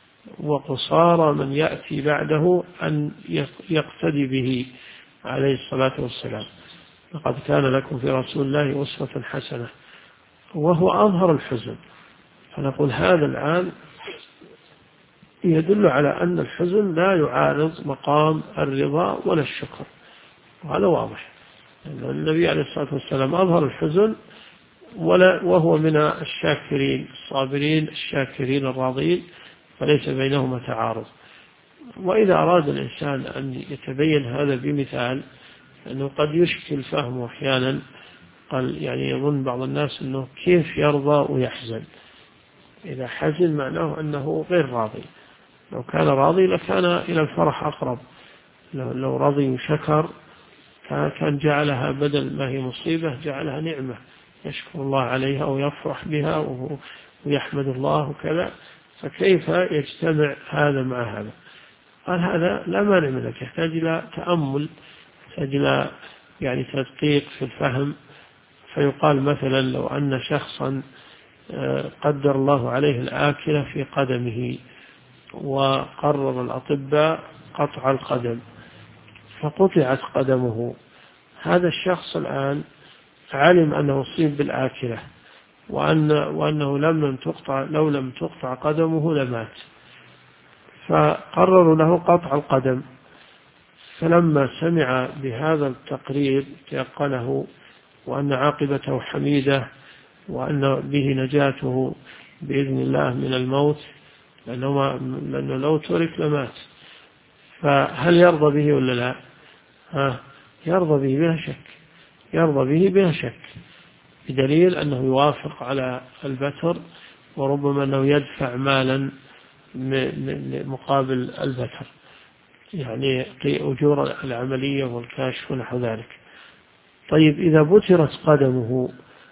وقصار من يأتي بعده أن يقتدي به عليه الصلاة والسلام. لقد كان لكم في رسول الله أسوة حسنة، وهو أظهر الحزن. فنقول هذا الآن يدل على أن الحزن لا يعارض مقام الرضا ولا الشكر، وهذا واضح. النبي عليه الصلاة والسلام أظهر الحزن وهو من الشاكرين الصابرين الشاكرين الراضين، فليس بينهما تعارض. وإذا أراد الإنسان أن يتبين هذا بمثال، أنه قد يشكل فهمه أحيانا، قال يعني يظن بعض الناس أنه كيف يرضى ويحزن؟ إذا حزن معناه أنه غير راضي، لو كان راضي لكان إلى الفرح أقرب، لو رضي وشكر كان جعلها بدل ما هي مصيبة جعلها نعمة يشكر الله عليها ويفرح بها ويحمد الله وكذا. فكيف يجتمع هذا مع هذا؟ قال هذا لا مانع منك، يحتاج إلى تأمل، يحتاج إلى يعني تدقيق في الفهم. فيقال مثلا لو أن شخصا قدر الله عليه الآكلة في قدمه، وقرر الأطباء قطع القدم، فقطعت قدمه، هذا الشخص الآن علم أنه أصيب بالآكلة، وأنه لو لم تقطع قدمه لمات، فقرروا له قطع القدم. فلما سمع بهذا التقرير تيقنه وأن عاقبته حميدة، وأن به نجاته بإذن الله من الموت، لأنه لو ترك لمات. فهل يرضى به ولا لا؟ يرضى به بلا شك، يرضى به بلا شك، بدليل أنه يوافق على البتر، وربما أنه يدفع مالا مقابل البتر، يعني أجور العملية والكاشف ونحو ذلك. طيب إذا بترت قدمه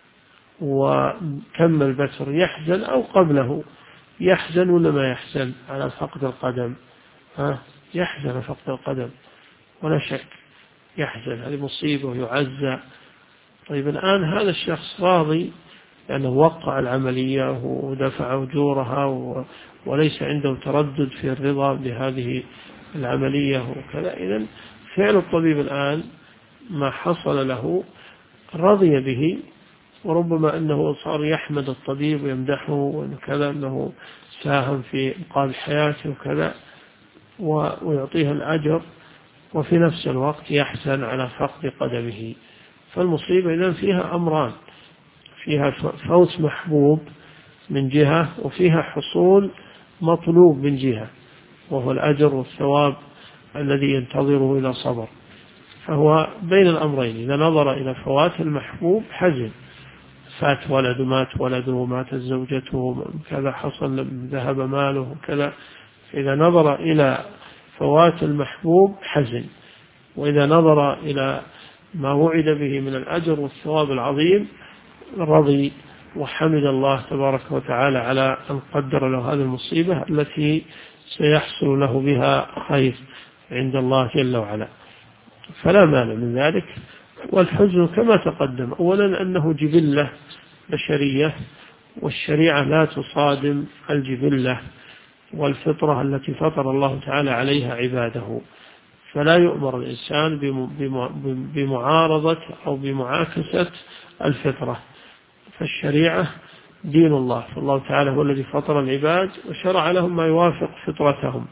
وتم البتر يحزن أو قبله؟ يحزن ولا ما يحزن على فقد القدم؟ يحزن فقد القدم ولا شك، يحزن، هذه مصيبة ويعزى. طيب الآن هذا الشخص راضي لأنه وقع العملية ودفع أجورها وليس عنده تردد في الرضا بهذه العملية وكذا. إذن فعل الطبيب الآن ما حصل له رضي به، وربما أنه صار يحمد الطبيب ويمدحه وكذا أنه ساهم في إنقاذ حياته وكذا، ويعطيه الأجر، وفي نفس الوقت يحزن على فقد قدمه. فالمصيبة إذن فيها أمران، فيها فوت محبوب من جهة، وفيها حصول مطلوب من جهة، وهو الأجر والثواب الذي ينتظره إلى صبر. فهو بين الأمرين. إذا نظر إلى فوات المحبوب حزن، فات ولده، مات ولده، ماتت زوجته، كذا حصل، ذهب ماله كذا. إذا نظر إلى فوات المحبوب حزن، وإذا نظر إلى ما وعد به من الأجر والثواب العظيم رضي وحمد الله تبارك وتعالى على أن قدر له هذه المصيبة التي سيحصل له بها خير عند الله جل وعلا، فلا مانع من ذلك. والحزن كما تقدم أولا أنه جبلة بشرية، والشريعة لا تصادم الجبلة والفطرة التي فطر الله تعالى عليها عباده، فلا يؤمر الإنسان بمعارضة أو بمعاكسة الفطرة. فالشريعة دين الله، فالله تعالى هو الذي فطر العباد وشرع لهم ما يوافق فطرتهم،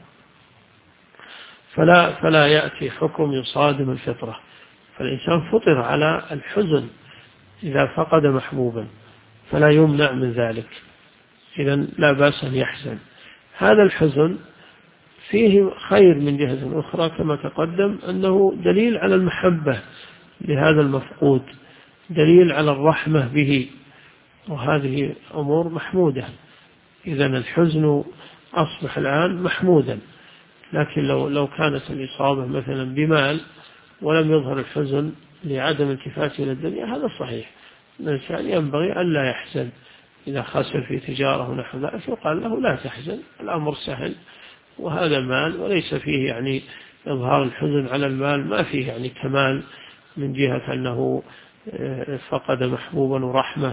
فلا يأتي حكم يصادم الفطرة. فالإنسان فطر على الحزن إذا فقد محبوبا، فلا يمنع من ذلك، إذا لا بأس أن يحزن. هذا الحزن فيه خير من جهة أخرى كما تقدم، أنه دليل على المحبة لهذا المفقود، دليل على الرحمة به، وهذه أمور محمودة. إذا الحزن أصبح الآن محمودا. لكن لو كانت الإصابة مثلا بمال ولم يظهر الحزن لعدم التفاته إلى الدنيا، هذا صحيح. الإنسان ينبغي أن لا يحزن إذا خسر في تجارة ونحو ذلك، يقال له لا تحزن، الأمر سهل، وهذا مال وليس فيه يعني إظهار الحزن على المال، ما فيه يعني كمال من جهة أنه فقد محبوبا ورحمة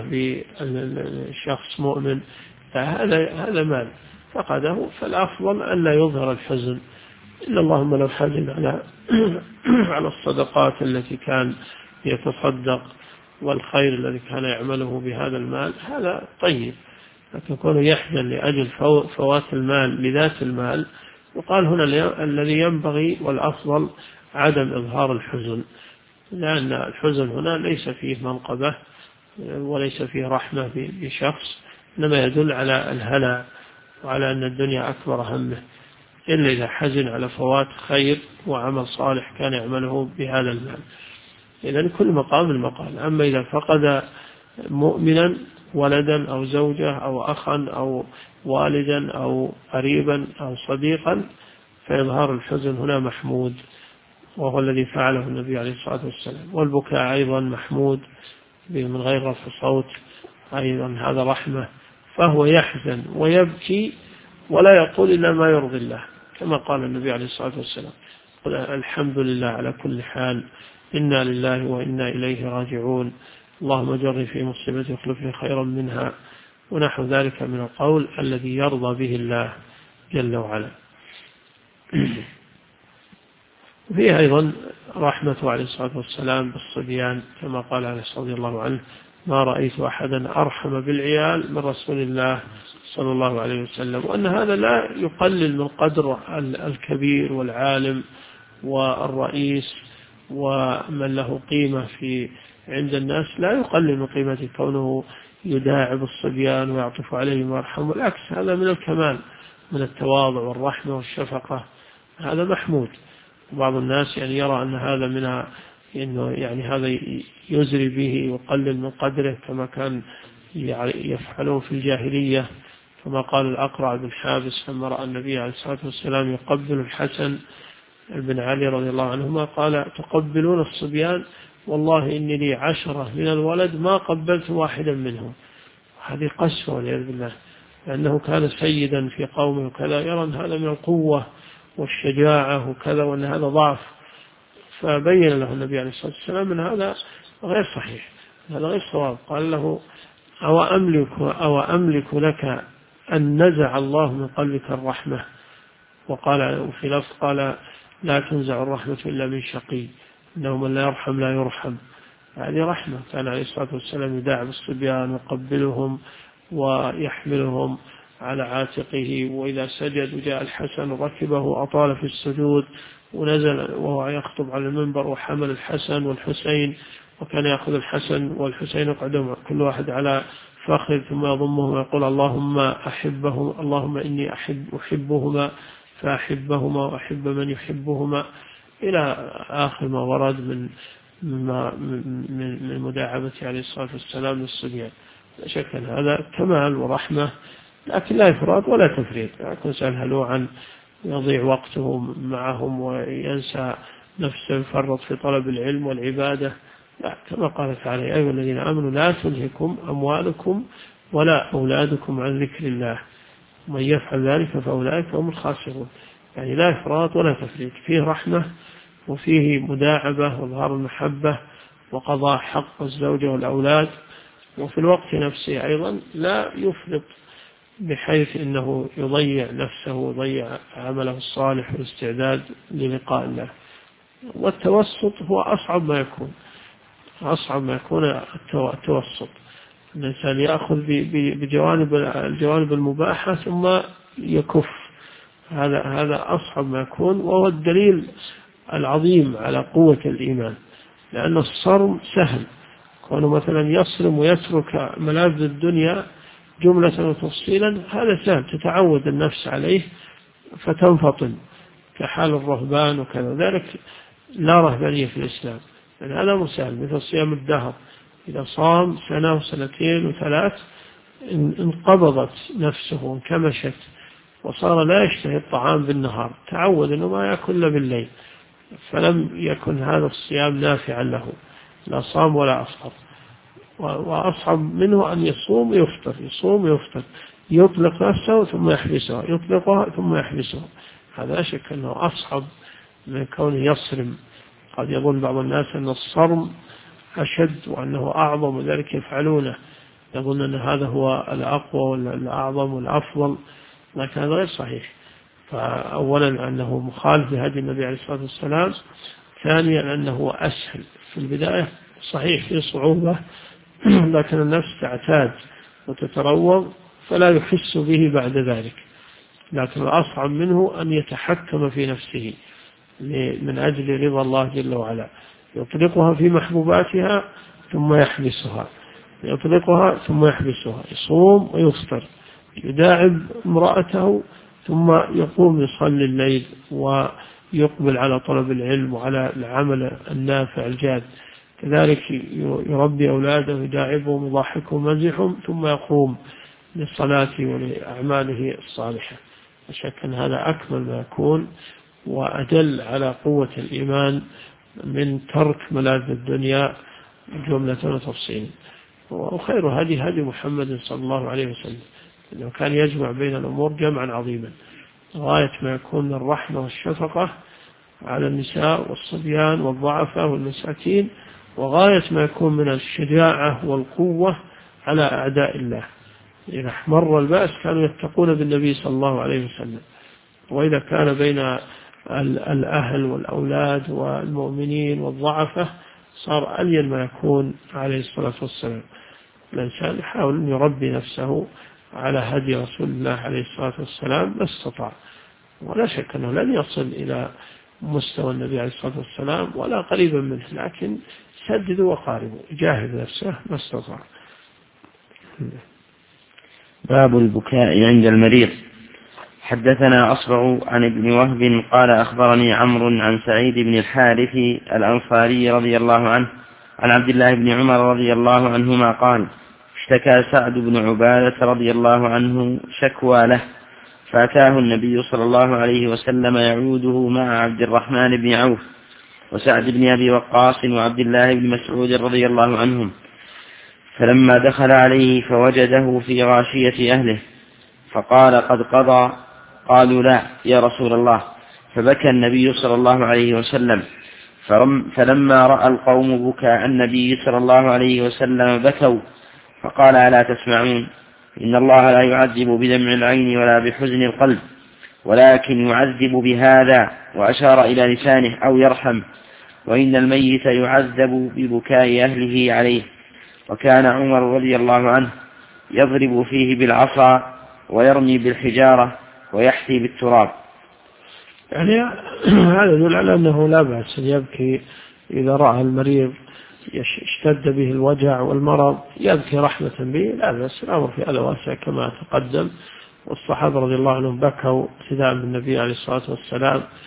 بشخص مؤمن، هذا مال فقده، فالأفضل أن لا يظهر الحزن، إلا اللهم لو حزن على الصدقات التي كان يتصدق والخير الذي كان يعمله بهذا المال، هذا طيب. لكن كونه يحزن لأجل فوات المال لذات المال، وقال هنا الذي ينبغي والأفضل عدم إظهار الحزن، لأن الحزن هنا ليس فيه منقبة وليس فيه رحمة بشخص، إنما يدل على الهلع وعلى أن الدنيا أكبر همه، إلا إذا حزن على فوات خير وعمل صالح كان يعمله بهذا المال. إذن كل مقام المقال. أما إذا فقد مؤمنا ولدا أو زوجة أو أخا أو والدا أو قريبا أو صديقا، فإظهار الحزن هنا محمود، وهو الذي فعله النبي عليه الصلاة والسلام. والبكاء أيضا محمود من غير رفع صوت، أيضا هذا رحمة، فهو يحزن ويبكي ولا يقول إلا ما يرضي الله، كما قال النبي عليه الصلاة والسلام: قل الحمد لله على كل حال، إنا لله وإنا إليه راجعون، اللهم اجرني في مصيبتي واخلف لي خيرا منها، ونحو ذلك من القول الذي يرضى به الله جل وعلا. وفيه أيضا رحمة عليه الصلاة والسلام بالصبيان، كما قال أنس رضي الله عنه: ما رأيت أحدا أرحم بالعيال من رسول الله صلى الله عليه وسلم. وأن هذا لا يقلل من قدر الكبير والعالم والرئيس ومن له قيمة عند الناس، لا يقلل من قيمته كونه يداعب الصبيان ويعطف عليهم ويرحمهم، بالعكس هذا من الكمال، من التواضع والرحمة والشفقة، هذا محمود. بعض الناس يعني يرى أن هذا منها إنه يعني هذا يزري به ويقلل من قدره، كما كان يفعلون في الجاهلية، كما قال الأقرع بن حابس لما رأى النبي عليه الصلاة والسلام يقبل الحسن بن علي رضي الله عنهما، قال: تقبلون الصبيان؟ والله إني لي 10 من الولد ما قبلت واحدا منهم. هذه قسوة والعياذ بالله، لأنه كان سيدا في قومه وكذا، يرى أن هذا من القوة والشجاعة وكذا، وأن هذا ضعف، فبين له النبي عليه الصلاة والسلام أن هذا غير صحيح، هذا غير صواب. قال له: أو أملك لك أن نزع الله من قلبك الرحمة؟ وقال وفي لفظ قال: لا تنزع الرحمة إلا من شقي، إنه من لا يرحم لا يرحم. هذه رحمة. كان عليه الصلاة والسلام يداعب الصبيان ويقبلهم ويحملهم على عاتقه، وإذا سجد وجاء الحسن ركبه أطال في السجود، ونزل وهو يخطب على المنبر وحمل الحسن والحسين، وكان يأخذ الحسن والحسين يقعدهم كل واحد على فخذ ثم يضمهم ويقول: اللهم أحبهم، اللهم إني أحبهما فأحبهما وأحب من يحبهما. إلى آخر ما ورد من مداعبة عليه الصلاة والسلام للصبيان. لا شك أن هذا كمال ورحمة، لكن لا إفراط ولا تفريط. يكون هلوعا يضيع وقته معهم وينسى نفسه، يفرط في طلب العلم والعبادة. لا، كما قال تعالى: يا أيها الذين آمنوا لا تلهكم أموالكم ولا أولادكم عن ذكر الله ومن يفعل ذلك فأولئك هم الخاسرون. يعني لا إفراط ولا تفريط، فيه رحمة وفيه مداعبة وإظهار المحبة وقضاء حق الزوجة والأولاد، وفي الوقت نفسه أيضا لا يفرط بحيث أنه يضيع نفسه ويضيع عمله الصالح والاستعداد للقاء الله. والتوسط هو أصعب ما يكون، التوسط. الإنسان يأخذ الجوانب المباحة ثم يكف، هذا أصعب ما يكون، وهو الدليل العظيم على قوة الإيمان. لأن الصرم سهل، كونه مثلا يصرم ويترك ملاذ الدنيا جملة وتفصيلا، هذا سهل، تتعود النفس عليه فتنفطن كحال الرهبان وكذا. ذلك لا رهبانية في الإسلام، يعني هذا مسهل، مثل صيام الدهر. إذا صام سنة وسنتين وثلاث انقبضت نفسه وانكمشت وصار لا يشتهي الطعام بالنهار، تعود أنه ما يأكل إلا بالليل، فلم يكن هذا الصيام نافعا له، لا صام ولا أفطر. وأصعب منه أن يصوم ويفطر، يطلق نفسه ثم يحبسها، يطلقها ثم يحبسها. هذا لا شك أنه أصعب من كونه يصرم. قد يظن بعض الناس أن الصرم أشد وأنه أعظم وذلك يفعلونه، يظن أن هذا هو الأقوى والأعظم والأفضل، لكن هذا غير صحيح. فأولا أنه مخالف لهدي النبي عليه الصلاة والسلام، ثانيا أنه أسهل في البداية، صحيح في صعوبة لكن النفس تعتاد وتتروض فلا يحس به بعد ذلك. لكن الأصعب منه أن يتحكم في نفسه من أجل رضا الله جل وعلا، يطلقها في محبوباتها ثم يحبسها، يصوم ويفطر، يداعب امرأته ثم يقوم يصلي الليل ويقبل على طلب العلم وعلى العمل النافع الجاد. كذلك يربي أولاده، يداعبهم يضحكهم ويمزحهم ثم يقوم للصلاة ولأعماله الصالحة. أشك أن هذا أكمل ما يكون وأدل على قوة الإيمان من ترك ملاذ الدنيا جملة وتفصيل. وخير هدي محمد صلى الله عليه وسلم، أنه كان يجمع بين الأمور جمعا عظيما، غاية ما يكون من الرحمة والشفقة على النساء والصبيان والضعفاء والمساكين، وغاية ما يكون من الشجاعة والقوة على أعداء الله. إذا مر البأس كانوا يتقون بالنبي صلى الله عليه وسلم. وإذا كان بين الأهل والأولاد والمؤمنين والضعفة صار ألين ما يكون عليه الصلاة والسلام. الإنسان يحاول أن يربي نفسه على هدي رسول الله عليه الصلاة والسلام ما استطاع، ولا شك أنه لن يصل إلى مستوى النبي عليه الصلاة والسلام ولا قريبا منه، لكن سددوا وقاربوا، يجاهد نفسه ما استطاع. باب البكاء عند المريض. حدثنا أصبع عن ابن وهب قال أخبرني عمرو عن سعيد بن الحارث الأنصاري رضي الله عنه عن عبد الله بن عمر رضي الله عنهما قال: اشتكى سعد بن عبادة رضي الله عنه شكوى له، فأتاه النبي صلى الله عليه وسلم يعوده مع عبد الرحمن بن عوف وسعد بن أبي وقاص وعبد الله بن مسعود رضي الله عنهم، فلما دخل عليه فوجده في غاشية أهله فقال: قد قضى؟ قالوا: لا يا رسول الله. فبكى النبي صلى الله عليه وسلم، فلما رأى القوم بكاء النبي صلى الله عليه وسلم بكوا، فقال: ألا تسمعون؟ إن الله لا يعذب بدمع العين ولا بحزن القلب، ولكن يعذب بهذا، وأشار إلى لسانه، أو يرحم، وإن الميت يعذب ببكاء أهله عليه. وكان عمر رضي الله عنه يضرب فيه بالعصا ويرمي بالحجارة ويحثي بالتراب. يعني هذا يدل على أنه لا بأس يبكي إذا رأى المريض اشتد به الوجع والمرض، يبكي رحمة به، لا بأس، الأمر في هذا واسع كما تقدم. والصحابة رضي الله عنهم بكوا ابتداء بالنبي عليه الصلاة والسلام،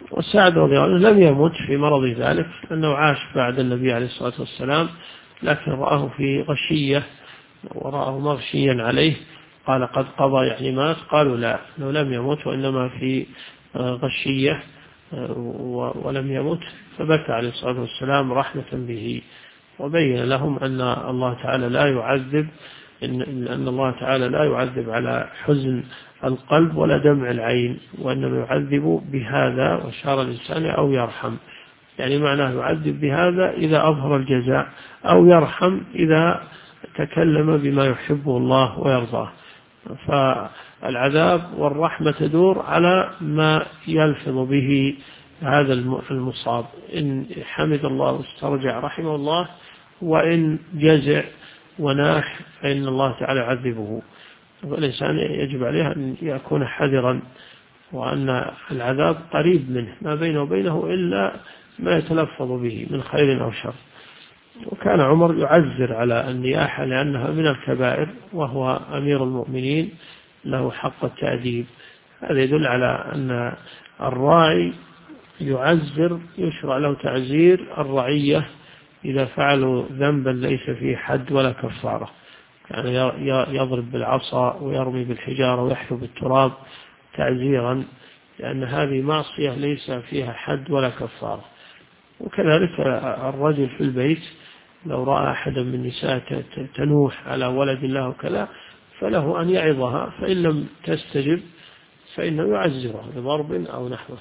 وسعد رضي الله عنه لم يمت في مرض ذلك، أنه عاش بعد النبي عليه الصلاة والسلام، لكن رآه في غشية ورآه مغشيا عليه، قال قد قضى يعني مات، قالوا لا، أنه لم يمت وإنما في غشية ولم يمت، فبكى عليه الصلاة والسلام رحمة به، وبين لهم أن الله تعالى لا يعذب، أن الله تعالى لا يعذب على حزن القلب ولا دمع العين، وإنما يعذب بهذا، وشار الإنسان أو يرحم، يعني معناه يعذب بهذا إذا أظهر الجزاء، أو يرحم إذا تكلم بما يحبه الله ويرضاه. فالعذاب والرحمة تدور على ما يلفظ به هذا المصاب، إن حمد الله واسترجع رحمه الله، وإن جزع وناح فإن الله تعالى يعذبه. والإنسان يجب عليه أن يكون حذرا، وأن العذاب قريب منه، ما بينه وبينه إلا ما يتلفظ به من خير أو شر. وكان عمر يعزر على النياحة لأنها من الكبائر، وهو أمير المؤمنين له حق التأديب. هذا يدل على أن الراعي يعزر، يشرع له تعزير الرعية إذا فعلوا ذنبا ليس فيه حد ولا كفارة، يعني يضرب بالعصا ويرمي بالحجارة ويحثو بالتراب تعزيرا، لأن هذه معصية ليس فيها حد ولا كفارة. وكذلك الرجل في البيت لو رأى أحدا من النساء تنوح على ولد الله وكذا، فله أن يعظها، فإن لم تستجب فإنه يعزرها بضرب أو نحوه.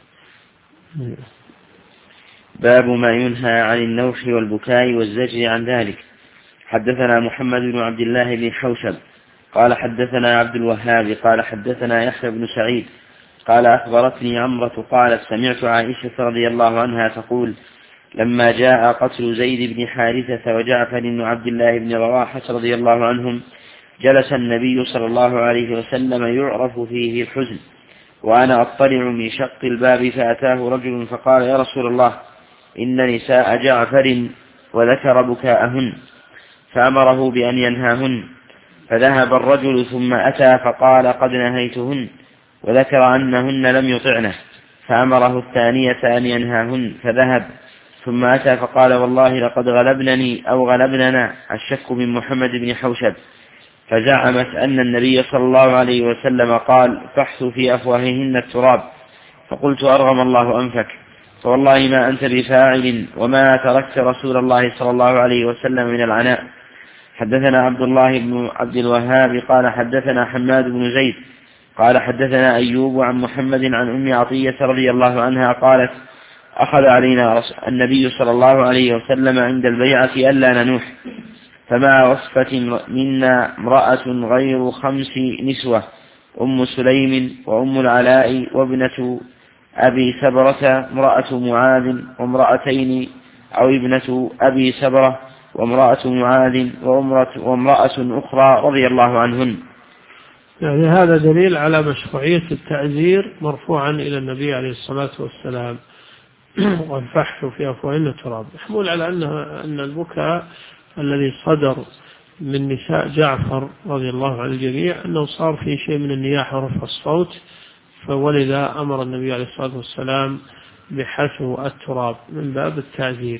باب ما ينهى عن النوح والبكاء والزجر عن ذلك. حدثنا محمد بن عبد الله بن حوشب قال حدثنا عبد الوهاب قال حدثنا يحيى بن سعيد قال أخبرتني عمرة قالت سمعت عائشة رضي الله عنها تقول لما جاء قتل زيد بن حارثة وجعفر بن عبد الله بن رواحة رضي الله عنهم جلس النبي صلى الله عليه وسلم يعرف فيه الحزن، وأنا أطلع من شق الباب، فأتاه رجل فقال يا رسول الله إن نساء جعفر وذكر بكاءهن، فأمره بأن ينهاهن، فذهب الرجل ثم أتى فقال قد نهيتهن، وذكر أنهن لم يطعنه، فأمره الثانية أن ينهاهن، فذهب ثم أتى فقال والله لقد غلبنني أو غلبننا الشك من محمد بن حوشب، فزعمت أن النبي صلى الله عليه وسلم قال فاحثوا في أفواههن التراب، فقلت أرغم الله أنفك، فوالله ما أنت بفاعل وما تركت رسول الله صلى الله عليه وسلم من العناء. حدثنا عبد الله بن عبد الوهاب قال حدثنا حماد بن زيد قال حدثنا أيوب عن محمد عن أم عطية رضي الله عنها قالت أخذ علينا النبي صلى الله عليه وسلم عند البيعة ألا ننوح، فما وصفة منا امرأة غير 5 نسوة، أم سليم وأم العلاء وابنة أبي سبرة امرأة معاذ وامرأتين، أو ابنة أبي سبرة وامرأة معاذ وامرأة أخرى رضي الله عنهن. يعني هذا دليل على مشروعية التعزير مرفوعا إلى النبي عليه الصلاة والسلام، والفحث في أفواههن التراب، يحمل على أن البكاء الذي صدر من نساء جعفر رضي الله عن الجميع أنه صار في شيء من النياحة ورفع الصوت، فولذا أمر النبي عليه الصلاة والسلام بحثو التراب من باب التعزير،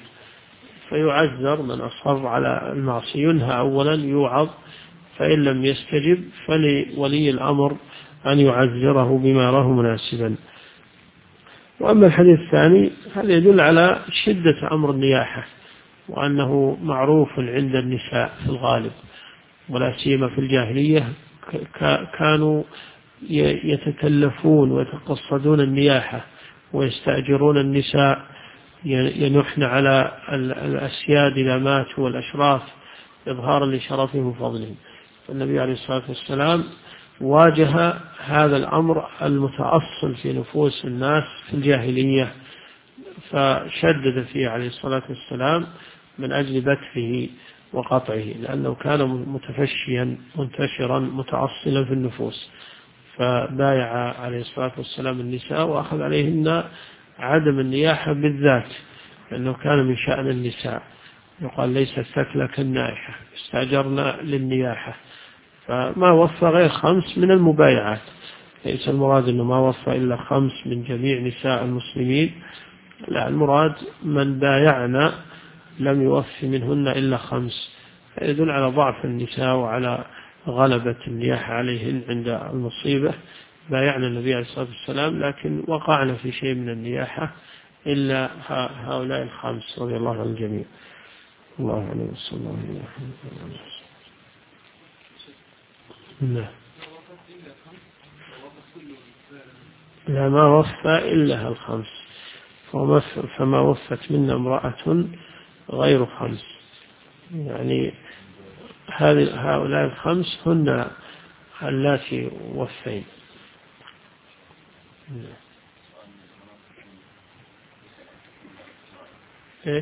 فيعذر من أصر على المعصية، ينهى أولا يوعظ، فإن لم يستجب فلولي الأمر أن يعذره بما يراه مناسبا. وأما الحديث الثاني هذا يدل على شدة أمر النياحة، وأنه معروف عند النساء في الغالب، ولا سيما في الجاهلية كانوا يتكلفون ويتقصدون النياحة ويستأجرون النساء ينحن على الأسياد إذا ماتوا والأشراف إظهارا لشرفهم وفضلهم. النبي عليه الصلاة والسلام واجه هذا الأمر المتأصل في نفوس الناس في الجاهلية، فشدد فيه عليه الصلاة والسلام من أجل بثه وقطعه، لأنه كان متفشيا منتشرا متأصلا في النفوس، فبايع عليه الصلاة والسلام النساء وأخذ عليهن عدم النياحة بالذات، لأنه كان من شأن النساء، يقال ليس الثكلة كالنائحة، استأجرنا للنياحة، فما وفى غير 5 من المبايعات، ليس المراد أنه ما وفى إلا 5 من جميع نساء المسلمين، لا، المراد من بايعنا لم يوفي منهن إلا 5، يدل على ضعف النساء وعلى غلبة النياحة عليهن عند المصيبة. بايعنا النبي عليه الصلاة والسلام لكن وقعنا في شيء من النياحة إلا هؤلاء 5 رضي الله عن الجميع. الله عليه وسلم. لا، ما وفى إلا 5، فما وفت منا امرأة غير 5، يعني هؤلاء 5 هن اللاتي وفين. إيش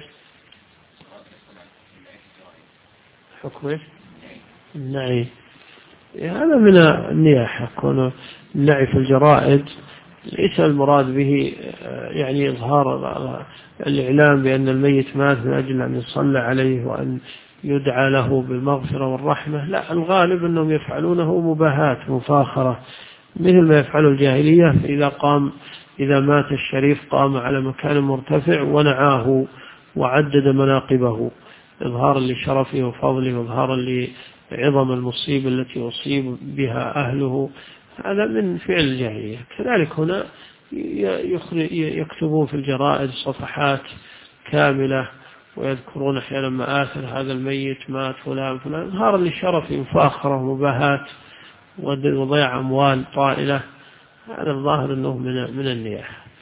حكمه؟ النعي هذا من النياحة، كونه النعي في الجرائد ليس المراد به يعني إظهار الإعلام بأن الميت مات من أجل أن يصلى عليه وأن يدعى له بالمغفرة والرحمة، لا، الغالب أنهم يفعلونه مباهات مفاخرة، مثل ما يفعل الجاهلية. إذا مات الشريف قام على مكان مرتفع ونعاه وعدد مناقبه إظهارا لشرفه وفضله وإظهارا لعظم المصيبة التي أصيب بها أهله، هذا من فعل الجاهلية. كذلك هنا يكتبون في الجرائد صفحات كاملة ويذكرون أحيانا مآثر هذا الميت مات فلان فلان، إظهارا لشرفه وفاخرة ومباهات وضيع أموال طائلة، هذا الظاهر أنه من النياحة.